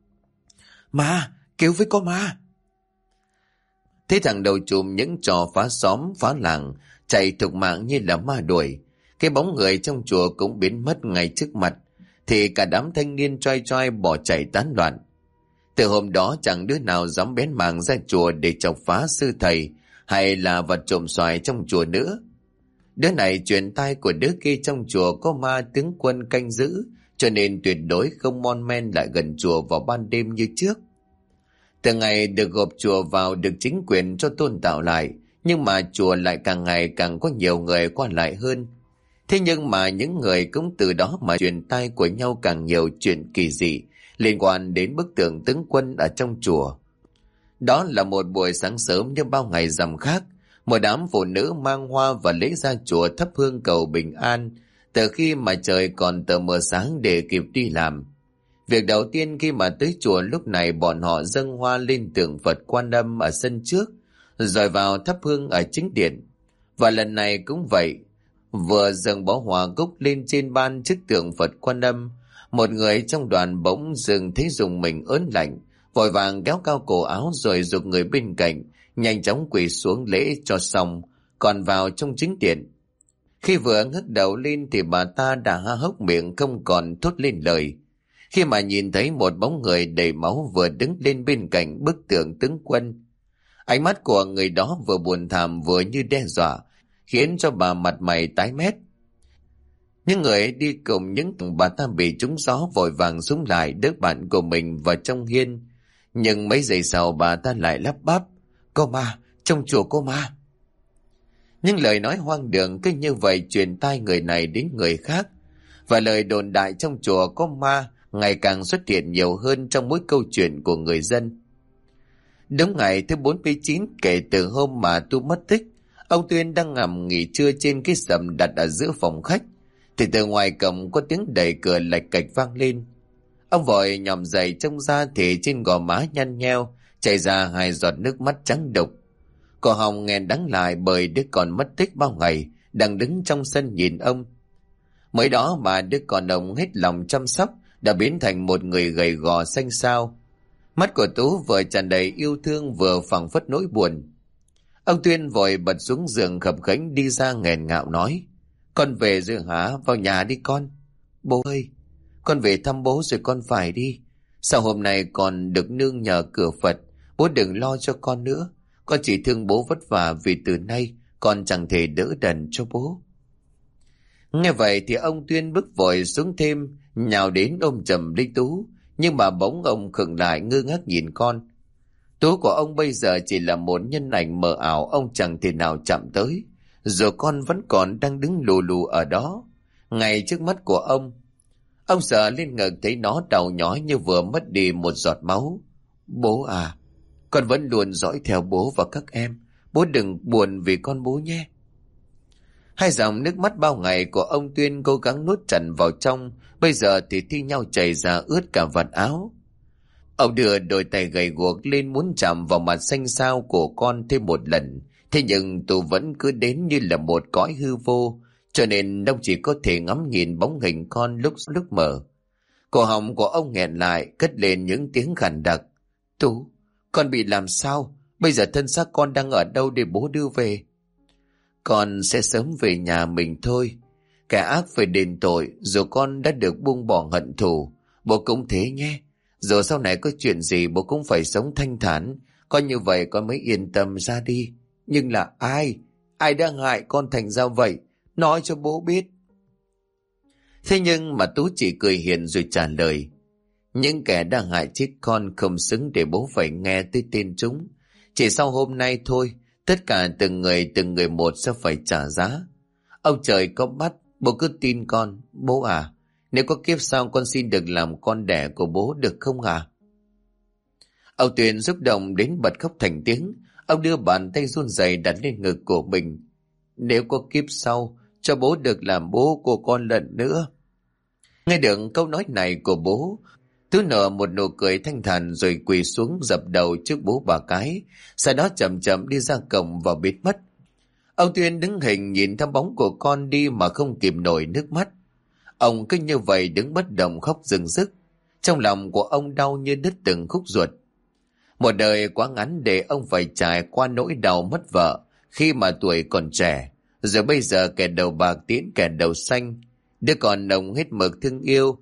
ma, cứu với, có ma! Thế thằng đầu trùm những trò phá xóm phá làng chạy thục mạng như là ma đuổi, cái bóng người trong chùa cũng biến mất ngay trước mặt, thì cả đám thanh niên choai choai bỏ chạy tán loạn. Từ hôm đó chẳng đứa nào dám bén mảng ra chùa để chọc phá sư thầy hay là vật trộm xoài trong chùa nữa. Đứa này truyền tai của đứa kia trong chùa có ma tướng quân canh giữ, cho nên tuyệt đối không mon men lại gần chùa vào ban đêm như trước. Từ ngày được gộp chùa vào được chính quyền cho tôn tạo lại, nhưng mà chùa lại càng ngày càng có nhiều người qua lại hơn. Thế nhưng mà những người cũng từ đó mà truyền tai của nhau càng nhiều chuyện kỳ dị liên quan đến bức tượng tướng quân ở trong chùa. Đó là một buổi sáng sớm như bao ngày rằm khác, một đám phụ nữ mang hoa và lễ ra chùa thắp hương cầu bình an từ khi mà trời còn tờ mờ sáng để kịp đi làm. Việc đầu tiên khi mà tới chùa lúc này, bọn họ dâng hoa lên tượng Phật Quan Âm ở sân trước, rồi vào thắp hương ở chính điện. Và lần này cũng vậy, vừa dâng bó hoa cúc lên trên ban trước tượng Phật Quan Âm, một người trong đoàn bỗng dừng thấy dùng mình ớn lạnh, vội vàng kéo cao cổ áo rồi giục người bên cạnh nhanh chóng quỳ xuống lễ cho xong, còn vào trong chính điện. Khi vừa ngước đầu lên thì bà ta đã há hốc miệng không còn thốt lên lời, khi mà nhìn thấy một bóng người đầy máu vừa đứng lên bên cạnh bức tượng tướng quân. Ánh mắt của người đó vừa buồn thảm vừa như đe dọa, khiến cho bà mặt mày tái mét. Những người đi cùng những bà ta bị trúng gió vội vàng xuống lại đỡ bạn của mình vào trong hiên. Nhưng mấy giây sau bà ta lại lắp bắp: có ma, trong chùa có ma. Những lời nói hoang đường cứ như vậy truyền tai người này đến người khác, và lời đồn đại trong chùa có ma ngày càng xuất hiện nhiều hơn trong mỗi câu chuyện của người dân. Đúng ngày thứ 49 kể từ hôm mà Tu mất tích, ông Tuyên đang nằm nghỉ trưa trên cái sầm đặt ở giữa phòng khách, thì từ ngoài cổng có tiếng đẩy cửa lạch cạch vang lên. Ông vội nhòm dậy trông ra thì trên gò má nhăn nheo chảy ra 2 giọt nước mắt trắng đục. Cổ họng nghẹn đắng lại bởi đứa con mất tích bao ngày đang đứng trong sân nhìn ông. Mới đó mà đứa con ông hết lòng chăm sóc đã biến thành một người gầy gò xanh xao. Mắt của Tú vừa tràn đầy yêu thương vừa phảng phất nỗi buồn. Ông Tuyên vội bật xuống giường khập khẽnh đi ra nghẹn ngào nói: con về rồi hả? Vào nhà đi con. Bố ơi, con về thăm bố rồi con phải đi. Sao hôm nay còn được nương nhờ cửa Phật? Bố đừng lo cho con nữa. Con chỉ thương bố vất vả vì từ nay con chẳng thể đỡ đần cho bố. Nghe vậy thì ông Tuyên bước vội xuống thêm, nhào đến ôm chầm lấy Tú, nhưng mà bỗng ông khựng lại ngơ ngác nhìn con. Tú của ông bây giờ chỉ là một nhân ảnh mờ ảo, ông chẳng thể nào chạm tới, rồi con vẫn còn đang đứng lù lù ở đó, ngay trước mắt của ông. Ông sợ lên ngực thấy nó đau nhói như vừa mất đi một giọt máu. Bố à, con vẫn luôn dõi theo bố và các em. Bố đừng buồn vì con bố nhé. 2 dòng nước mắt bao ngày của ông Tuyên cố gắng nuốt chặt vào trong, bây giờ thì thi nhau chảy ra ướt cả vạt áo. Ông đưa đôi tay gầy guộc lên muốn chạm vào mặt xanh xao của con thêm một lần. Thế nhưng tôi vẫn cứ đến như là một cõi hư vô, cho nên ông chỉ có thể ngắm nhìn bóng hình con lúc lúc mờ. Cổ họng của ông nghẹn lại, cất lên những tiếng khàn đặc. Tú, con bị làm sao? Bây giờ thân xác con đang ở đâu để bố đưa về? Con sẽ sớm về nhà mình thôi. Kẻ ác phải đền tội, dù con đã được buông bỏ hận thù. Bố cũng thế nhé. Dù sau này có chuyện gì bố cũng phải sống thanh thản. Coi như vậy con mới yên tâm ra đi. Nhưng là ai? Ai đang hại con thành ra vậy? Nói cho bố biết. Thế nhưng mà Tú chỉ cười hiền rồi trả lời. Những kẻ đang hại chết con không xứng để bố phải nghe tới tên chúng. Chỉ sau hôm nay thôi, tất cả từng người một sẽ phải trả giá. Ông trời có bắt, bố cứ tin con. Bố à, nếu có kiếp sau con xin được làm con đẻ của bố được không à? Ông Tuyền xúc động đến bật khóc thành tiếng. Ông đưa bàn tay run rẩy đặt lên ngực của mình. Nếu có kiếp sau, cho bố được làm bố của con lần nữa. Nghe được câu nói này của bố, Tú nở một nụ cười thanh thản rồi quỳ xuống dập đầu trước bố bà cái, sau đó chậm chậm đi ra cổng và biến mất. Ông Tuyên đứng hình nhìn theo bóng của con đi mà không kìm nổi nước mắt. Ông cứ như vậy đứng bất động khóc rưng rức. Trong lòng của ông đau như đứt từng khúc ruột. Một đời quá ngắn để ông phải trải qua nỗi đau mất vợ khi mà tuổi còn trẻ. Rồi bây giờ kẻ đầu bạc tiễn kẻ đầu xanh. Đứa con ông hết mực thương yêu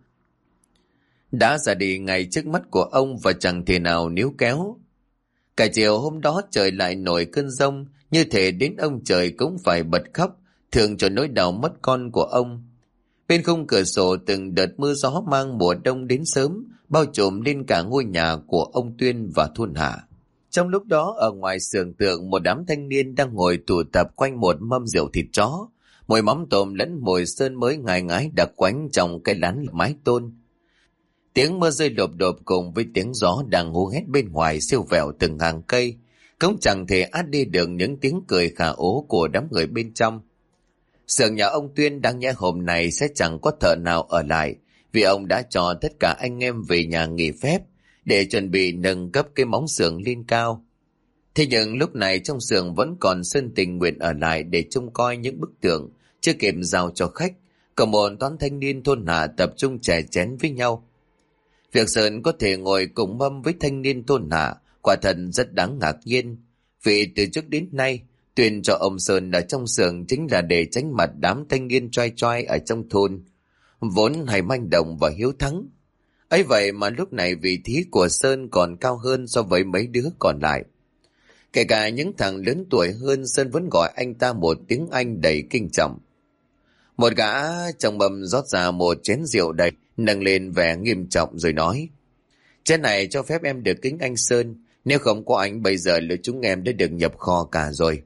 đã ra đi ngay trước mắt của ông và chẳng thể nào níu kéo. Cả chiều hôm đó trời lại nổi cơn giông, như thể đến ông trời cũng phải bật khóc, thường cho nỗi đau mất con của ông. Bên khung cửa sổ từng đợt mưa gió mang mùa đông đến sớm, bao trùm lên cả ngôi nhà của ông Tuyên và thôn Hạ. Trong lúc đó ở ngoài xưởng tượng, một đám thanh niên đang ngồi tụ tập quanh một mâm rượu thịt chó, mùi mắm tôm lẫn mùi sơn mới ngai ngái đặc quánh trong cái lán mái tôn. Tiếng mưa rơi lộp đột cùng với tiếng gió đang hú hét bên ngoài siêu vẹo từng hàng cây, cũng chẳng thể át đi được những tiếng cười khà ố của đám người bên trong. Xưởng nhà ông Tuyên đáng nhẽ hôm nay sẽ chẳng có thợ nào ở lại, vì ông đã cho tất cả anh em về nhà nghỉ phép để chuẩn bị nâng cấp cái móng xưởng lên cao. Thế nhưng lúc này trong xưởng vẫn còn Sơn tình nguyện ở lại để trông coi những bức tượng chưa kịp giao cho khách. Còn một toán thanh niên thôn Hạ tập trung chè chén với nhau. Việc Sơn có thể ngồi cùng mâm với thanh niên thôn Hạ quả thật rất đáng ngạc nhiên, vì từ trước đến nay Tuyên cho ông Sơn ở trong xưởng chính là để tránh mặt đám thanh niên choai choai ở trong thôn, vốn hay manh động và hiếu thắng. Ấy vậy mà lúc này vị trí của Sơn còn cao hơn so với mấy đứa còn lại. Kể cả những thằng lớn tuổi hơn, Sơn vẫn gọi anh ta một tiếng anh đầy kinh trọng. Một gã trong mâm rót ra một chén rượu đầy, nâng lên vẻ nghiêm trọng rồi nói: chén này cho phép em được kính anh Sơn, nếu không có anh bây giờ là chúng em đã được nhập kho cả rồi.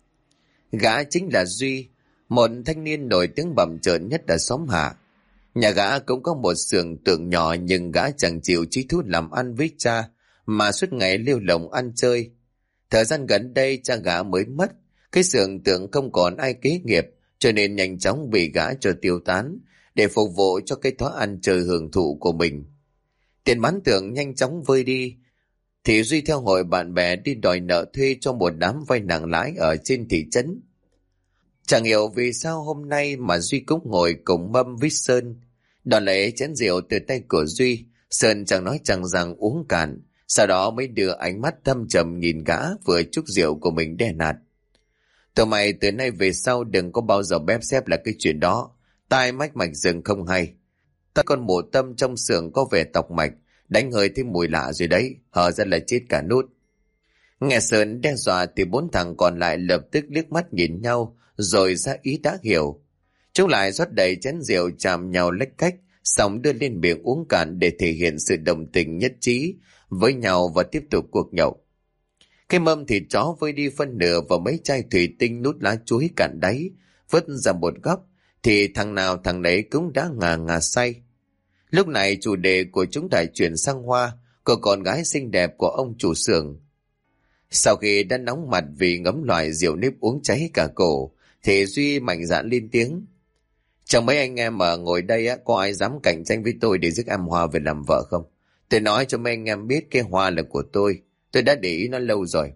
Gã chính là Duy, một thanh niên nổi tiếng bầm trợn nhất ở xóm Hạ. Nhà gã cũng có một xưởng tượng nhỏ, nhưng gã chẳng chịu chí thú làm ăn với cha, mà suốt ngày lêu lồng ăn chơi. Thời gian gần đây cha gã mới mất, cái xưởng tượng không còn ai kế nghiệp, cho nên nhanh chóng bị gã cho tiêu tán để phục vụ cho cái thói ăn chơi hưởng thụ của mình. Tiền bán tượng nhanh chóng vơi đi, thì Duy theo hội bạn bè đi đòi nợ thuê cho một đám vay nặng lãi ở trên thị trấn. Chẳng hiểu vì sao hôm nay mà Duy cũng ngồi cùng mâm với Sơn. Đón lấy chén rượu từ tay của Duy, Sơn chẳng nói chẳng rằng uống cạn, sau đó mới đưa ánh mắt thâm trầm nhìn gã vừa chúc rượu của mình đe nạt. Tụi mày từ nay về sau đừng có bao giờ bép xép là cái chuyện đó, tai mách mạch rừng không hay. Ta con mổ tâm trong xưởng có vẻ tọc mạch, đánh hơi thêm mùi lạ rồi đấy, hở ra là chết cả nút. Nghe Sơn đe dọa thì bốn thằng còn lại lập tức liếc mắt nhìn nhau, rồi ra ý đã hiểu. Chúng lại rót đầy chén rượu chạm nhau lách cách, xong đưa lên miệng uống cạn để thể hiện sự đồng tình nhất trí với nhau và tiếp tục cuộc nhậu. Cái mâm thịt chó vơi đi phân nửa và mấy chai thủy tinh nút lá chuối cạn đáy, vứt ra một góc, thì thằng nào thằng đấy cũng đã ngà ngà say. Lúc này chủ đề của chúng lại chuyển sang Hoa, cô con gái xinh đẹp của ông chủ xưởng. Sau khi đã nóng mặt vì ngấm loại rượu nếp uống cháy cả cổ, thì Duy mạnh dạn lên tiếng: Chẳng mấy anh em mà ngồi đây có ai dám cạnh tranh với tôi để giúp em Hoa về làm vợ không? Tôi nói cho mấy anh em biết cái hoa là của tôi đã để ý nó lâu rồi.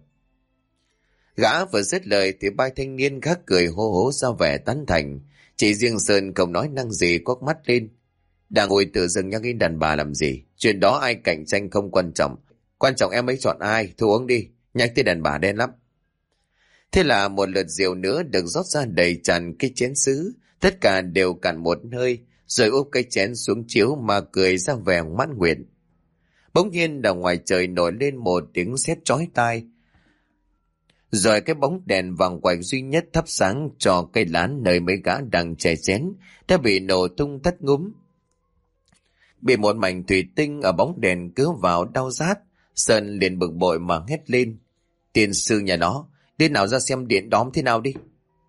Gã vừa dứt lời thì ba thanh niên khác cười hô hố ra vẻ tán thành. Chỉ riêng Sơn không nói năng gì, quắc mắt lên. Đang ngồi tự dưng nhắc đến đàn bà làm gì? Chuyện đó ai cạnh tranh không quan trọng. Quan trọng em ấy chọn ai, thôi uống đi, nhắc tới đàn bà đen lắm. Thế là một lượt rượu nữa được rót ra đầy tràn cái chén sứ. Tất cả đều cạn một hơi, rồi úp cái chén xuống chiếu mà cười ra vẻ mãn nguyện. Bỗng nhiên ở ngoài trời nổi lên một tiếng sét chói tai. Rồi cái bóng đèn vàng quạch duy nhất thắp sáng cho cây lán nơi mấy gã đang chè chén đã bị nổ tung tắt ngúm. Bị một mảnh thủy tinh ở bóng đèn cứ vào đau rát, Sơn liền bực bội mà hét lên. Tiên sư nhà nó, đi nào ra xem điện đóm thế nào đi.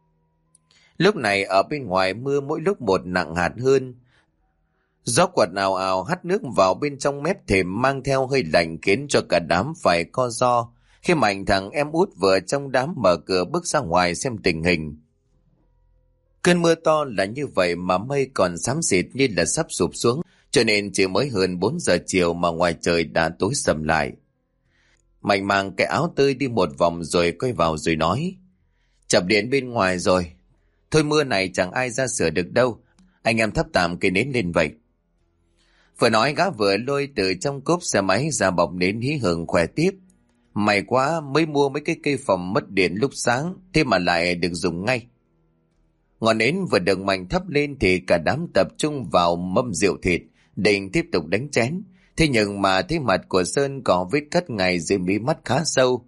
Lúc này ở bên ngoài mưa mỗi lúc một nặng hạt hơn. Gió quật ào ào hắt nước vào bên trong mép thềm mang theo hơi lạnh khiến cho cả đám phải co ro. Khi mà thằng em út vừa trong đám mở cửa bước ra ngoài xem tình hình. Cơn mưa to là như vậy mà mây còn xám xịt như là sắp sụp xuống, cho nên chỉ mới hơn 4 giờ chiều mà ngoài trời đã tối sầm lại. Mạnh mang cái áo tơi đi một vòng rồi quay vào rồi nói. Chập điện bên ngoài rồi. Thôi mưa này chẳng ai ra sửa được đâu. Anh em thắp tạm cây nến lên vậy. Vừa nói gã vừa lôi từ trong cốp xe máy ra bọc nến hí hửng khỏe tiếp. May quá mới mua mấy cái cây phòng mất điện lúc sáng, thế mà lại được dùng ngay. Ngọn nến vừa được Mạnh thắp lên thì cả đám tập trung vào mâm rượu thịt, định tiếp tục đánh chén. Thế nhưng mà thấy mặt của Sơn có vết cắt ngay dưới mí mắt khá sâu.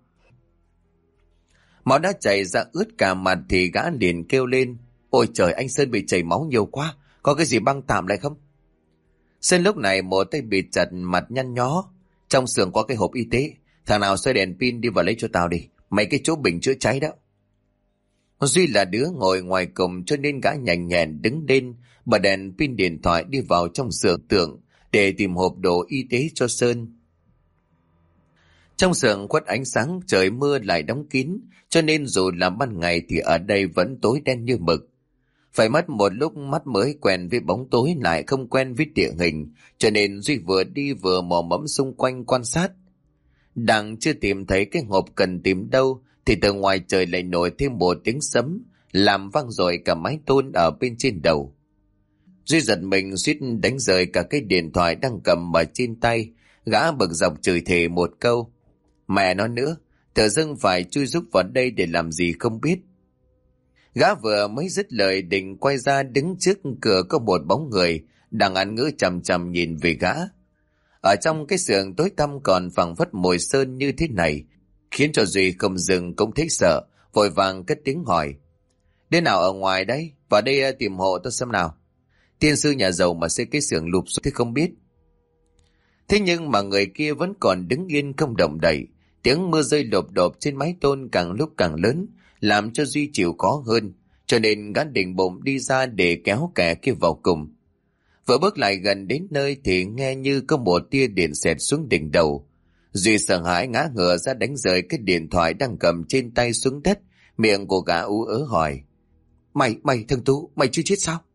Máu đã chảy ra ướt cả mặt thì gã liền kêu lên. Ôi trời, anh Sơn bị chảy máu nhiều quá, có cái gì băng tạm lại không? Sơn lúc này một tay bịt chặt mặt nhăn nhó. Trong xưởng có cái hộp y tế, thằng nào xoay đèn pin đi vào lấy cho tao đi, mấy cái chỗ bình chữa cháy đó. Duy là đứa ngồi ngoài cùng cho nên gã nhanh nhẹn đứng lên, bật đèn pin điện thoại đi vào trong xưởng tưởng để tìm hộp đồ y tế cho Sơn. Trong xưởng khuất ánh sáng, trời mưa lại đóng kín, cho nên dù là ban ngày thì ở đây vẫn tối đen như mực. Phải mất một lúc mắt mới quen với bóng tối lại không quen với địa hình, cho nên Duy vừa đi vừa mò mẫm xung quanh quan sát. Đang chưa tìm thấy cái hộp cần tìm đâu thì từ ngoài trời lại nổi thêm một tiếng sấm, làm vang dội cả mái tôn ở bên trên đầu. Duy giật mình suýt đánh rơi cả cái điện thoại đang cầm ở trên tay, gã bực dọc chửi thề một câu. Mẹ nó nữa, tự dưng phải chui rúc vào đây để làm gì không biết. Gã vừa mới dứt lời định quay ra đứng trước cửa có một bóng người đang ăn ngữ chằm chằm nhìn về gã. Ở trong cái xưởng tối tăm còn phảng phất mùi sơn như thế này, khiến cho Duy không dừng cũng thấy sợ, vội vàng cất tiếng hỏi. Đứa nào ở ngoài đấy? Vào đây tìm hộ tôi xem nào. Tiên sư nhà giàu mà xây cái xưởng lụp xụp thì không biết. Thế nhưng mà người kia vẫn còn đứng yên không động đậy. Tiếng mưa rơi lộp độp trên mái tôn càng lúc càng lớn, làm cho Duy chịu khó hơn, cho nên gã định bụng đi ra để kéo kẻ kia vào cùng. Vừa bước lại gần đến nơi thì nghe như có một tia điện xẹt xuống đỉnh đầu. Duy sợ hãi ngã ngửa ra đánh rơi cái điện thoại đang cầm trên tay xuống đất, miệng của gã ú ớ hỏi. Mày thằng Tú, mày chưa chết sao?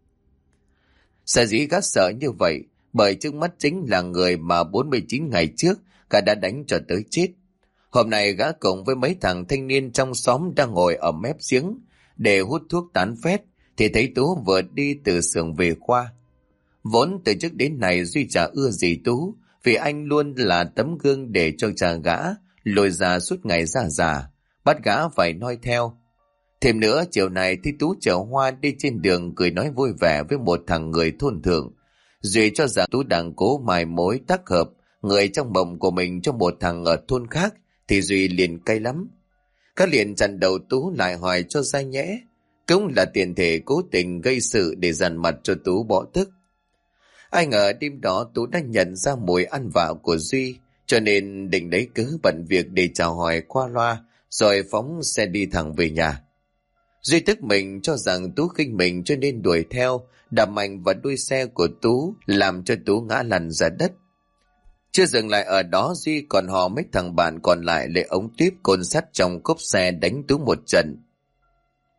Sở dĩ gã sợ như vậy, bởi trước mắt chính là người mà 49 ngày trước gã đã đánh cho tới chết. Hôm nay gã cùng với mấy thằng thanh niên trong xóm đang ngồi ở mép giếng để hút thuốc tán phét, thì thấy Tú vừa đi từ xưởng về qua. Vốn từ trước đến nay Duy chả ưa gì Tú, vì anh luôn là tấm gương để cho cha gã lôi ra suốt ngày ra già, bắt gã phải noi theo. Thêm nữa chiều này thì Tú chở Hoa đi trên đường cười nói vui vẻ với một thằng người thôn thượng. Duy cho rằng Tú đang cố mài mối tác hợp người trong mộng của mình cho một thằng ở thôn khác, thì Duy liền cay lắm. Các liền chặn đầu Tú lại hỏi cho ra nhẽ, cũng là tiền thể cố tình gây sự để dằn mặt cho Tú bỏ tức. Ai ngờ đêm đó Tú đã nhận ra mùi ăn vạ của Duy, cho nên định lấy cớ bận việc để chào hỏi qua loa, rồi phóng xe đi thẳng về nhà. Duy tức mình cho rằng Tú khinh mình cho nên đuổi theo, đạp mạnh vào đuôi xe của Tú, làm cho Tú ngã lăn ra đất. Chưa dừng lại ở đó, Duy còn hò mấy thằng bạn còn lại lấy ống tuyếp côn sắt trong cốp xe đánh Tú một trận.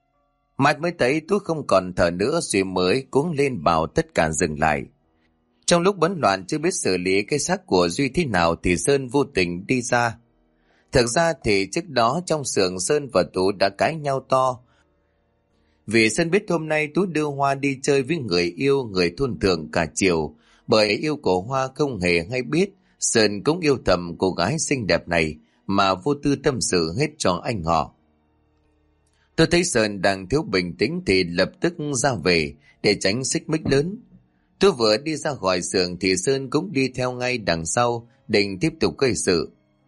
Mãi mới thấy Tú không còn thở nữa, Duy mới cuống lên bảo tất cả dừng lại. Trong lúc bấn loạn chưa biết xử lý cái xác của Duy thế nào thì Sơn vô tình đi ra. Thực ra thì trước đó trong xưởng Sơn và Tú đã cãi nhau to. Vì Sơn biết hôm nay Tú đưa Hoa đi chơi với người yêu người thôn thượng cả chiều, bởi yêu của Hoa không hề hay biết Sơn cũng yêu thầm cô gái xinh đẹp này mà vô tư tâm sự hết cho anh họ. Tôi thấy Sơn đang thiếu bình tĩnh thì lập tức ra về để tránh xích mích lớn. Tôi vừa đi ra khỏi xưởng thì Sơn cũng đi theo ngay đằng sau định tiếp tục gây sự.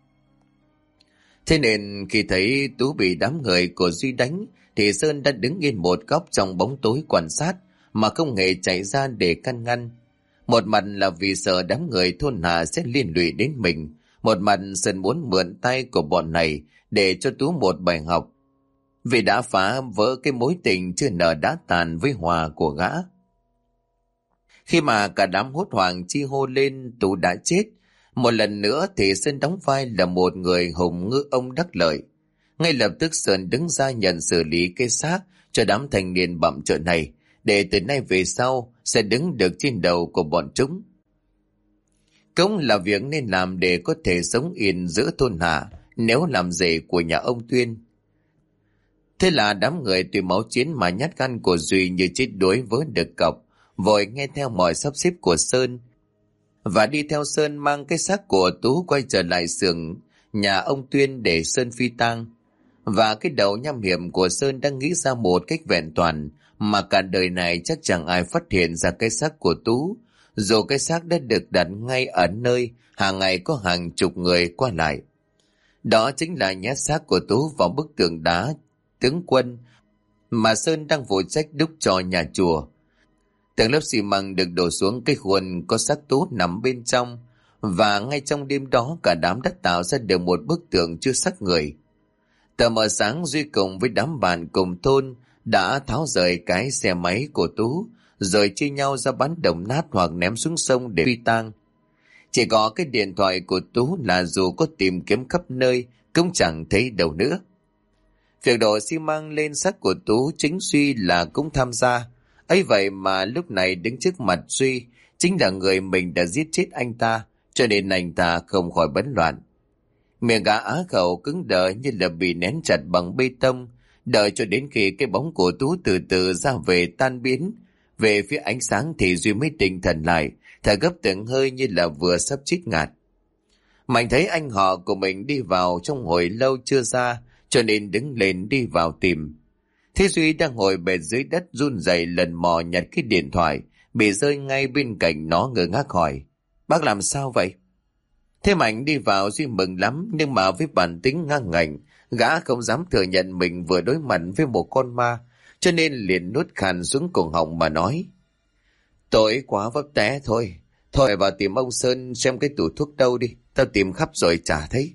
Thế nên khi thấy Tú bị đám người của Duy đánh thì Sơn đã đứng yên một góc trong bóng tối quan sát mà không hề chạy ra để can ngăn. Một mặt là vì sợ đám người thôn Hà sẽ liên lụy đến mình, một mặt Sơn muốn mượn tay của bọn này để cho Tú một bài học, vì đã phá vỡ cái mối tình chưa nở đã tàn với Hòa của gã. Khi mà cả đám hốt hoảng chi hô lên Tú đã chết, một lần nữa thì Sơn đóng vai là một người hùng ngư ông đắc lợi. Ngay lập tức Sơn đứng ra nhận xử lý cái xác cho đám thanh niên bặm trợn này, để từ nay về sau sẽ đứng được trên đầu của bọn chúng. Cũng là việc nên làm để có thể sống yên giữa thôn Hạ nếu làm rể của nhà ông Tuyên. Thế là đám người tùy máu chiến mà nhát gan của Duy như chết đuối với được cọc, vội nghe theo mọi sắp xếp của Sơn và đi theo Sơn mang cái xác của Tú quay trở lại xưởng nhà ông Tuyên để Sơn phi tang. Và cái đầu nham hiểm của Sơn đang nghĩ ra một cách vẹn toàn mà cả đời này chắc chẳng ai phát hiện ra cái xác của Tú, dù cái xác đã được đặt ngay ở nơi hàng ngày có hàng chục người qua lại. Đó chính là nhát xác của Tú vào bức tường đá tướng quân mà Sơn đang phụ trách đúc cho nhà chùa. Từng lớp xi măng được đổ xuống cái khuôn có xác Tú nằm bên trong, và ngay trong đêm đó cả đám đã tạo ra được một bức tượng chưa xác người. Tờ mờ sáng Duy cùng với đám bạn cùng thôn đã tháo rời cái xe máy của Tú, rồi chia nhau ra bán đồng nát hoặc ném xuống sông để phi tang. Chỉ có cái điện thoại của Tú là dù có tìm kiếm khắp nơi cũng chẳng thấy đâu nữa. Việc đổ xi măng lên xác của Tú chính Duy là cũng tham gia. Ấy vậy mà lúc này đứng trước mặt Duy chính là người mình đã giết chết anh ta, cho nên anh ta không khỏi bấn loạn. Miệng gã á khẩu cứng đờ như là bị nén chặt bằng bê tông, đợi cho đến khi cái bóng của Tú từ từ ra về tan biến về phía ánh sáng thì Duy mới tỉnh thần lại, thở gấp từng hơi như là vừa sắp chết ngạt. Mạnh thấy anh họ của mình đi vào trong hồi lâu chưa ra, cho nên đứng lên đi vào tìm. Thế Duy đang ngồi bệt dưới đất run rẩy lần mò nhặt cái điện thoại bị rơi ngay bên cạnh nó, ngơ ngác hỏi: "Bác làm sao vậy?" Thế Mạnh đi vào, Duy mừng lắm, nhưng mà với bản tính ngang ngạnh, gã không dám thừa nhận mình vừa đối mặt với một con ma, cho nên liền nuốt khàn xuống cổ họng mà nói: "Tội quá vấp té thôi. Thôi vào tìm ông Sơn xem cái tủ thuốc đâu đi, tao tìm khắp rồi chả thấy."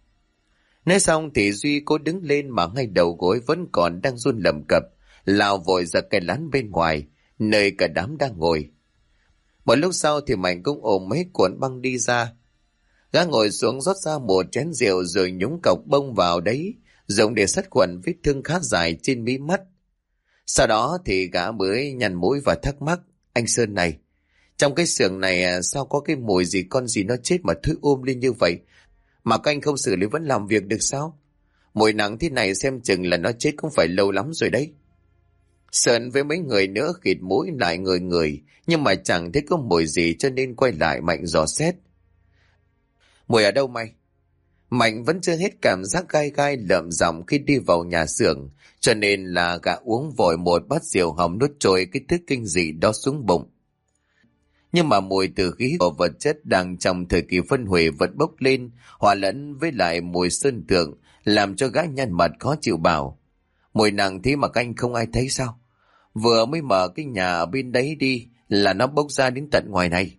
Nói xong thì Duy cố đứng lên mà ngay đầu gối vẫn còn đang run lầm cập, lao vội ra cái lán bên ngoài, nơi cả đám đang ngồi. Một lúc sau thì Mạnh cũng ôm mấy cuộn băng đi ra. Gã ngồi xuống rót ra một chén rượu rồi nhúng cọc bông vào đấy, dùng để sát khuẩn vết thương khá dài trên mí mắt. Sau đó thì gã mới nhăn mũi và thắc mắc: "Anh Sơn này, trong cái xưởng này sao có cái mùi gì con gì nó chết mà thối lên như vậy, mà các anh không xử lý vẫn làm việc được sao? Mùi nặng thế này xem chừng là nó chết cũng phải lâu lắm rồi đấy." Sơn với mấy người nữa khịt mũi lại người người, nhưng mà chẳng thấy có mùi gì cho nên quay lại Mạnh dò xét: "Mùi ở đâu mày?" Mạnh vẫn chưa hết cảm giác gai gai lợm giọng khi đi vào nhà xưởng, cho nên là gã uống vội một bát rượu hỏng nuốt trôi cái thứ kinh dị đó xuống bụng. Nhưng mà mùi từ khí của vật chất đang trong thời kỳ phân hủy vẫn bốc lên, hòa lẫn với lại mùi sơn thượng, làm cho gã nhăn mặt khó chịu bảo: "Mùi nặng thế mà các anh không ai thấy sao? Vừa mới mở cái nhà ở bên đấy đi là nó bốc ra đến tận ngoài này."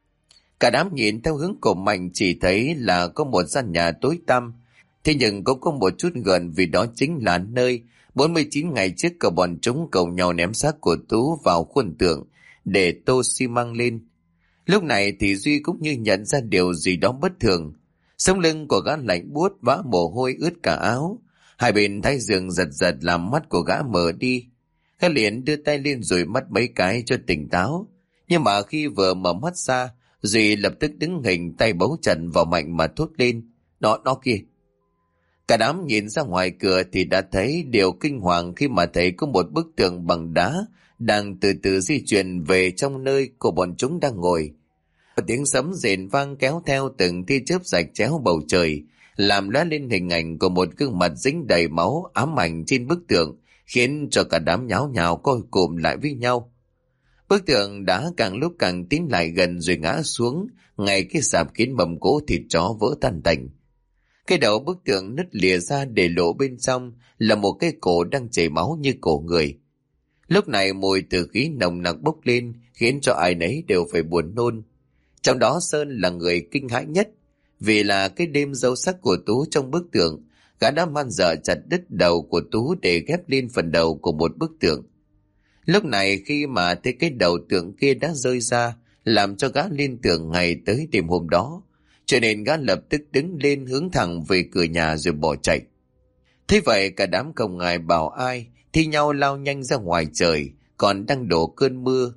Cả đám nhìn theo hướng của Mạnh chỉ thấy là có một gian nhà tối tăm, thế nhưng cũng có một chút gần, vì đó chính là nơi 49 ngày trước cả bọn chúng cùng nhau ném xác của Tú vào khuôn tượng để tô xi măng lên. Lúc này thì Duy cũng như nhận ra điều gì đó bất thường. Sống lưng của gã lạnh buốt, vã mồ hôi ướt cả áo. Hai bên thái dương giật giật làm mắt của gã mờ đi. Gã liền đưa tay lên rồi mắt mấy cái cho tỉnh táo. Nhưng mà khi vừa mở mắt ra, Duy lập tức đứng hình, tay bấu chặt vào Mạnh mà thốt lên: Nó kia! Cả đám nhìn ra ngoài cửa thì đã thấy điều kinh hoàng khi mà thấy có một bức tường bằng đá đang từ từ di chuyển về trong nơi của bọn chúng đang ngồi. Một tiếng sấm rền vang kéo theo từng tia chớp rạch chéo bầu trời, làm lóe lên hình ảnh của một gương mặt dính đầy máu ám ảnh trên bức tường, khiến cho cả đám nháo nhào coi cụm lại với nhau. Bức tường đá càng lúc càng tiến lại gần rồi ngã xuống, ngay cái sạp kín mầm cỗ thịt chó vỡ tan tành. Cái đầu bức tường nứt lìa ra để lộ bên trong là một cái cổ đang chảy máu như cổ người. Lúc này mùi tử khí nồng nặc bốc lên, khiến cho ai nấy đều phải buồn nôn. Trong đó Sơn là người kinh hãi nhất, vì là cái đêm dấu sắc của Tú trong bức tượng, gã đã man dợ chặt đứt đầu của Tú để ghép lên phần đầu của một bức tượng. Lúc này khi mà thấy cái đầu tượng kia đã rơi ra, làm cho gã liên tưởng ngày tới đêm hôm đó, cho nên gã lập tức đứng lên hướng thẳng về cửa nhà rồi bỏ chạy. Thế vậy cả đám không ngại bảo ai, thi nhau lao nhanh ra ngoài trời, còn đang đổ cơn mưa.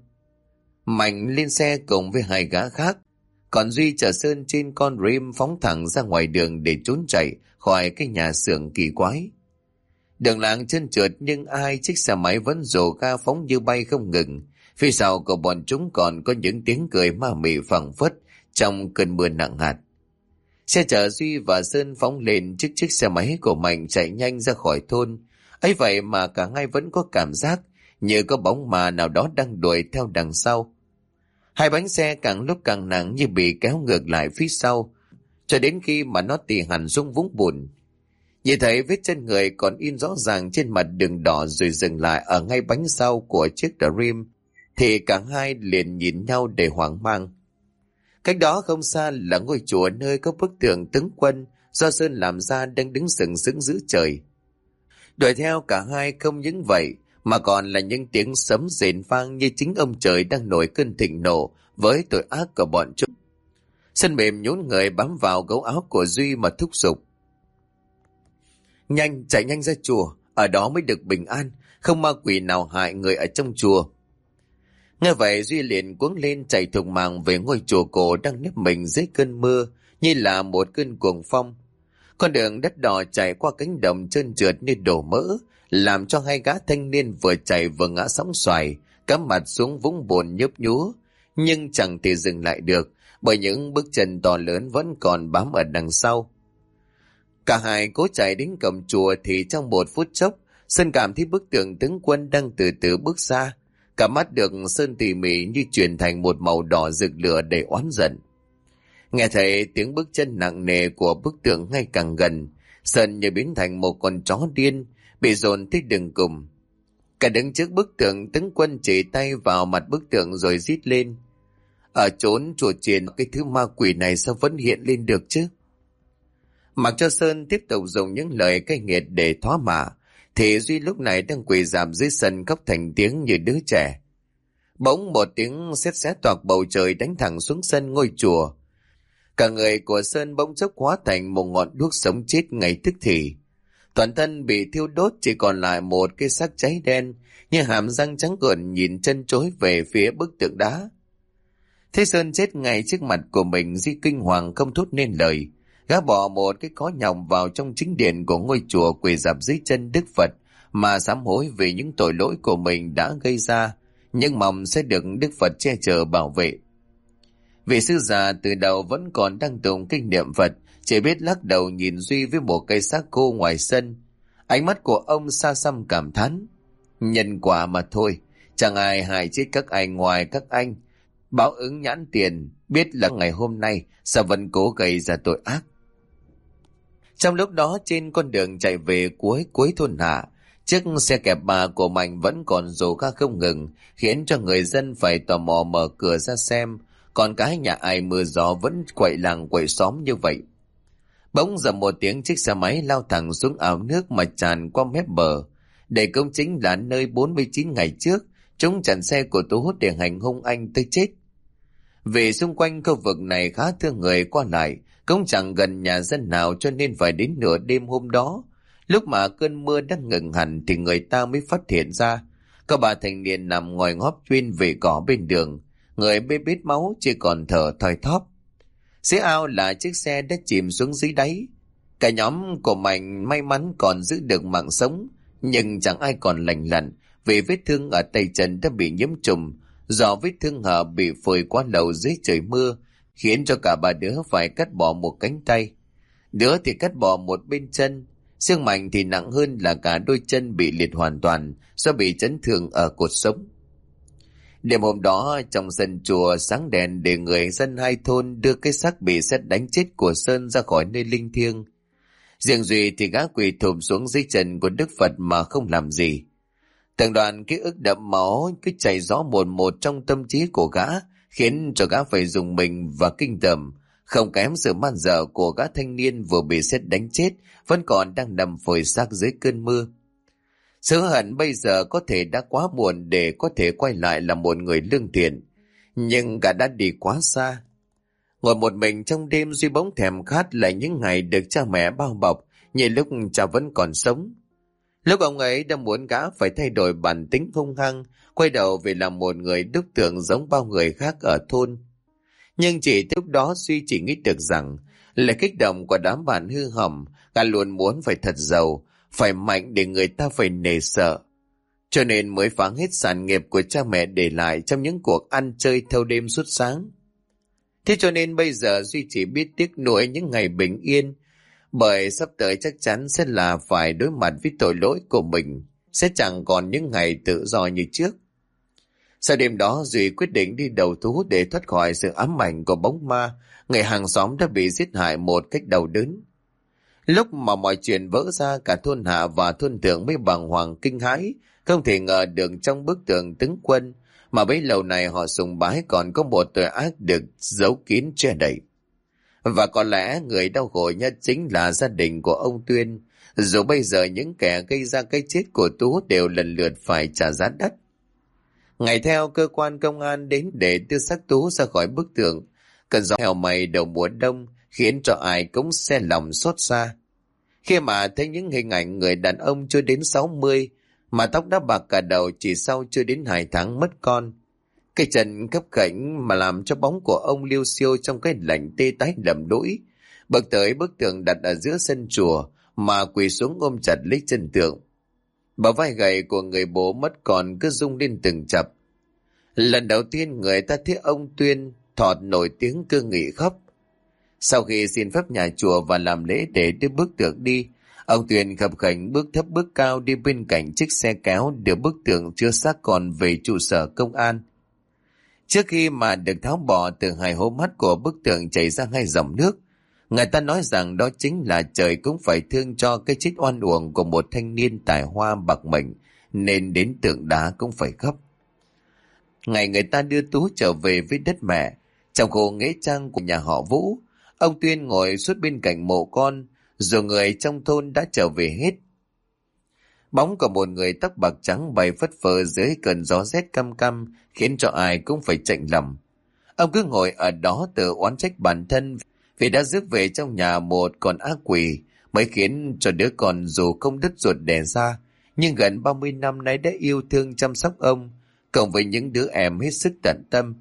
Mạnh lên xe cùng với hai gã khác, còn Duy chở Sơn trên con Rim phóng thẳng ra ngoài đường để trốn chạy khỏi cái nhà xưởng kỳ quái. Đường làng trơn trượt nhưng hai chiếc xe máy vẫn rồ ga phóng như bay không ngừng. Phía sau của bọn chúng còn có những tiếng cười ma mị phảng phất trong cơn mưa nặng hạt. Xe chở Duy và Sơn phóng lên trước chiếc xe máy của Mạnh chạy nhanh ra khỏi thôn. Ấy vậy mà cả hai vẫn có cảm giác như có bóng ma nào đó đang đuổi theo đằng sau. Hai bánh xe càng lúc càng nặng như bị kéo ngược lại phía sau, cho đến khi mà nó tì hẳn xuống vũng bùn. Nhìn thấy vết chân người còn in rõ ràng trên mặt đường đỏ rồi dừng lại ở ngay bánh sau của chiếc Dream, thì cả hai liền nhìn nhau để hoang mang. Cách đó không xa là ngôi chùa nơi có bức tượng tướng quân do Sơn làm ra đang đứng sừng sững giữa trời. Đuổi theo cả hai không những vậy mà còn là những tiếng sấm rền vang như chính ông trời đang nổi cơn thịnh nộ với tội ác của bọn chúng. Sơn mềm nhún người bám vào gấu áo của Duy mà thúc giục: Nhanh, chạy nhanh ra chùa, ở đó mới được bình an, không ma quỷ nào hại người ở trong chùa. Nghe vậy Duy liền cuống lên chạy thục mạng về ngôi chùa cổ đang nếp mình dưới cơn mưa như là một cơn cuồng phong. Con đường đất đỏ chạy qua cánh đồng trơn trượt như đổ mỡ, làm cho hai gã thanh niên vừa chạy vừa ngã sóng xoài, cắm mặt xuống vũng bùn nhấp nhúa, nhưng chẳng thể dừng lại được bởi những bước chân to lớn vẫn còn bám ở đằng sau. Cả hai cố chạy đến cổng chùa thì trong một phút chốc, Sơn cảm thấy bức tượng tướng quân đang từ từ bước xa. Cả mắt được Sơn tỉ mỉ như chuyển thành một màu đỏ rực lửa để oán giận. Nghe thấy tiếng bước chân nặng nề của bức tượng ngày càng gần, Sơn như biến thành một con chó điên, bị dồn tới đường cùng. Cả đứng trước bức tượng tướng quân chỉ tay vào mặt bức tượng rồi rít lên: Ở chốn chùa chiền cái thứ ma quỷ này sao vẫn hiện lên được chứ? Mặc cho Sơn tiếp tục dùng những lời cay nghiệt để thoá mạ, thì Duy lúc này đang quỳ rạp dưới sân khóc thành tiếng như đứa trẻ. Bỗng một tiếng sét xé toạc bầu trời đánh thẳng xuống sân ngôi chùa. Cả người của Sơn bỗng chốc hóa thành một ngọn đuốc sống chết ngay tức thì. Toàn thân bị thiêu đốt, chỉ còn lại một cái xác cháy đen, như hàm răng trắng gợn nhìn chân chối về phía bức tượng đá. Thế Sơn chết ngay trước mặt của mình, Duy kinh hoàng không thốt nên lời. Gã bỏ một cái có nhỏng vào trong chính điện của ngôi chùa, quỳ rạp dưới chân Đức Phật mà sám hối vì những tội lỗi của mình đã gây ra, nhưng mong sẽ được Đức Phật che chở bảo vệ. Vị sư già từ đầu vẫn còn đang tụng kinh niệm Phật, chỉ biết lắc đầu nhìn Duy với một cây xác khô ngoài sân. Ánh mắt của ông xa xăm cảm thán: Nhân quả mà thôi, chẳng ai hại chết các anh ngoài các anh. Báo ứng nhãn tiền, biết là ngày hôm nay sao vẫn cố gây ra tội ác. Trong lúc đó trên con đường chạy về cuối thôn Hạ, chiếc xe kẹp bà của Mạnh vẫn còn rồ ga không ngừng, khiến cho người dân phải tò mò mở cửa ra xem còn cái nhà ai mưa gió vẫn quậy làng quậy xóm như vậy. Bỗng dầm một tiếng, chiếc xe máy lao thẳng xuống ảo nước mà tràn qua mép bờ. Đây cũng chính là nơi 49 ngày trước chúng chặn xe của Tú để hành hung anh tới chết. Vì xung quanh khu vực này khá thương người qua lại, cũng chẳng gần nhà dân nào, cho nên phải đến nửa đêm hôm đó, lúc mà cơn mưa đã ngừng hẳn, thì người ta mới phát hiện ra có bà thanh niên nằm ngồi ngóp chuyên về cỏ bên đường, người bê bết máu chỉ còn thở thoi thóp. Dưới ao là chiếc xe đã chìm xuống dưới đáy. Cả nhóm của Mạnh may mắn còn giữ được mạng sống, nhưng chẳng ai còn lành lặn vì vết thương ở tay chân đã bị nhiễm trùng do vết thương hở bị phơi quá lâu dưới trời mưa, khiến cho cả ba đứa phải cắt bỏ một cánh tay. Đứa thì cắt bỏ một bên chân. Riêng Mạnh thì nặng hơn là cả đôi chân bị liệt hoàn toàn do bị chấn thương ở cột sống. Đêm hôm đó trong sân chùa sáng đèn để người dân hai thôn đưa cái xác bị sét đánh chết của Sơn ra khỏi nơi linh thiêng. Riêng Duy thì gã quỳ thụp xuống dưới chân của Đức Phật mà không làm gì. Từng đoạn ký ức đẫm máu cứ chảy rõ một trong tâm trí của gã, khiến cho gã phải dùng mình và kinh tởm, không kém sự man dợ của gã thanh niên vừa bị sét đánh chết vẫn còn đang nằm phơi xác dưới cơn mưa. Sự hận bây giờ có thể đã quá muộn để có thể quay lại là một người lương thiện, nhưng gã đã đi quá xa. Ngồi một mình trong đêm, Duy bỗng thèm khát lại những ngày được cha mẹ bao bọc như lúc cha vẫn còn sống. Lúc ông ấy đã muốn gã phải thay đổi bản tính hung hăng, quay đầu về làm một người đúc tượng giống bao người khác ở thôn. Nhưng chỉ lúc đó Duy chỉ nghĩ được rằng là kích động của đám bạn hư hỏng, gã luôn muốn phải thật giàu, phải mạnh để người ta phải nể sợ. Cho nên mới phá hết sản nghiệp của cha mẹ để lại trong những cuộc ăn chơi thâu đêm suốt sáng. Thế cho nên bây giờ Duy chỉ biết tiếc nuối những ngày bình yên, bởi sắp tới chắc chắn sẽ là phải đối mặt với tội lỗi của mình, sẽ chẳng còn những ngày tự do như trước. Sau đêm đó, Duy quyết định đi đầu thú để thoát khỏi sự ám ảnh của bóng ma, người hàng xóm đã bị giết hại một cách đau đớn. Lúc mà mọi chuyện vỡ ra, cả thôn Hạ và thôn Thượng mới bàng hoàng kinh hãi, không thể ngờ được trong bức tượng tướng quân mà bấy lâu này họ sùng bái còn có một tội ác được giấu kín che đậy. Và có lẽ người đau khổ nhất chính là gia đình của ông Tuyên, dù bây giờ những kẻ gây ra cái chết của Tú đều lần lượt phải trả giá đắt. Ngày theo, cơ quan công an đến để đưa xác Tú ra khỏi bức tượng. Cơn gió heo mây đầu mùa đông khiến cho ai cũng xe lòng xót xa. Khi mà thấy những hình ảnh người đàn ông chưa đến 60 mà tóc đã bạc cả đầu chỉ sau chưa đến 2 tháng mất con. Cái chân khấp khểnh mà làm cho bóng của ông liêu xiêu trong cái lạnh tê tái đầm đũi. Bước tới bức tượng đặt ở giữa sân chùa mà quỳ xuống ôm chặt lấy chân tượng. Bờ vai gầy của người bố mất còn cứ rung lên từng chập. Lần đầu tiên người ta thấy ông Tuyên thọt nổi tiếng cơ nghị khóc. Sau khi xin phép nhà chùa và làm lễ để đưa bức tượng đi, ông Tuyên khập khểnh bước thấp bước cao đi bên cạnh chiếc xe kéo đưa bức tượng chưa xác còn về trụ sở công an. Trước khi mà được tháo bỏ, từ hai hố mắt của bức tượng chảy ra hai dòng nước. Người ta nói rằng đó chính là trời cũng phải thương cho cái chết oan uổng của một thanh niên tài hoa bạc mệnh, nên đến tượng đá cũng phải khóc. Ngày người ta đưa Tú trở về với đất mẹ, trong khu nghĩa trang của nhà họ Vũ, ông Tuyên ngồi suốt bên cạnh mộ con, rồi người trong thôn đã trở về hết. Bóng của một người tóc bạc trắng bay phất phơ dưới cơn gió rét căm căm khiến cho ai cũng phải chạnh lòng. Ông cứ ngồi ở đó tự oán trách bản thân vì đã rước về trong nhà một con ác quỷ, mới khiến cho đứa con dù không đứt ruột đẻ ra, nhưng gần 30 năm nay đã yêu thương chăm sóc ông, cộng với những đứa em hết sức tận tâm.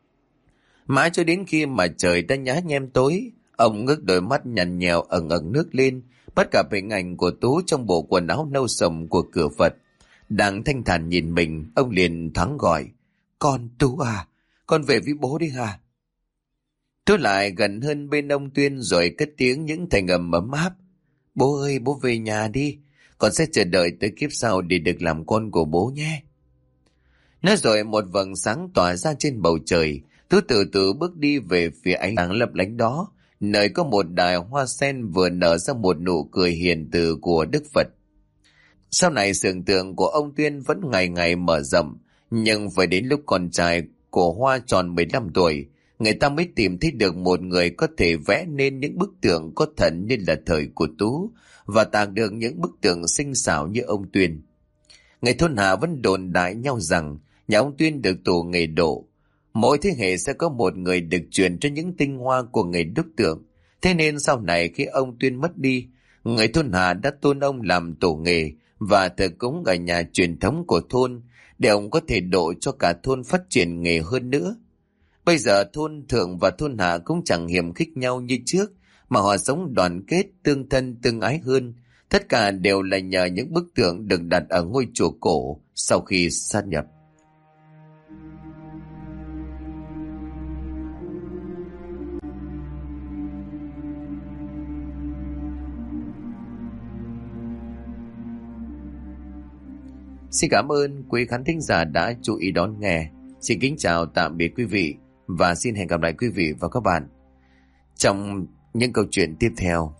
Mãi cho đến khi mà trời đã nhá nhem tối, ông ngước đôi mắt nhằn nhèo ẩn ẩn nước lên, bắt gặp hình ảnh của Tú trong bộ quần áo nâu sầm của cửa Phật. Đang thanh thản nhìn mình, ông liền thoáng gọi, "Con Tú à, con về với bố đi hả?" Tú lại gần hơn bên ông Tuyên rồi cất tiếng những thành âm ấm áp, "Bố ơi, bố về nhà đi, con sẽ chờ đợi tới kiếp sau để được làm con của bố nhé." Nói rồi một vầng sáng tỏa ra trên bầu trời, Tú từ từ bước đi về phía ánh sáng lấp lánh đó, nơi có một đài hoa sen vừa nở ra một nụ cười hiền từ của Đức Phật. Sau này tưởng tượng của ông Tuyên vẫn ngày ngày mở rộng, nhưng phải đến lúc con trai của Hoa tròn 15 tuổi, người ta mới tìm thấy được một người có thể vẽ nên những bức tượng có thần như là thời của Tú, và tạc được những bức tượng xinh xảo như ông Tuyên. Người thôn Hà vẫn đồn đại nhau rằng nhà ông Tuyên được tổ nghề độ. Mỗi thế hệ sẽ có một người được truyền cho những tinh hoa của nghề đúc tượng. Thế nên sau này khi ông Tuyên mất đi, người thôn Hà đã tôn ông làm tổ nghề và thờ cúng ở nhà truyền thống của thôn để ông có thể độ cho cả thôn phát triển nghề hơn nữa. Bây giờ thôn thượng và thôn hạ cũng chẳng hiềm khích nhau như trước, mà họ sống đoàn kết, tương thân tương ái hơn. Tất cả đều là nhờ những bức tượng được đặt ở ngôi chùa cổ sau khi sát nhập. Xin cảm ơn quý khán thính giả đã chú ý đón nghe. Xin kính chào tạm biệt quý vị và xin hẹn gặp lại quý vị và các bạn trong những câu chuyện tiếp theo.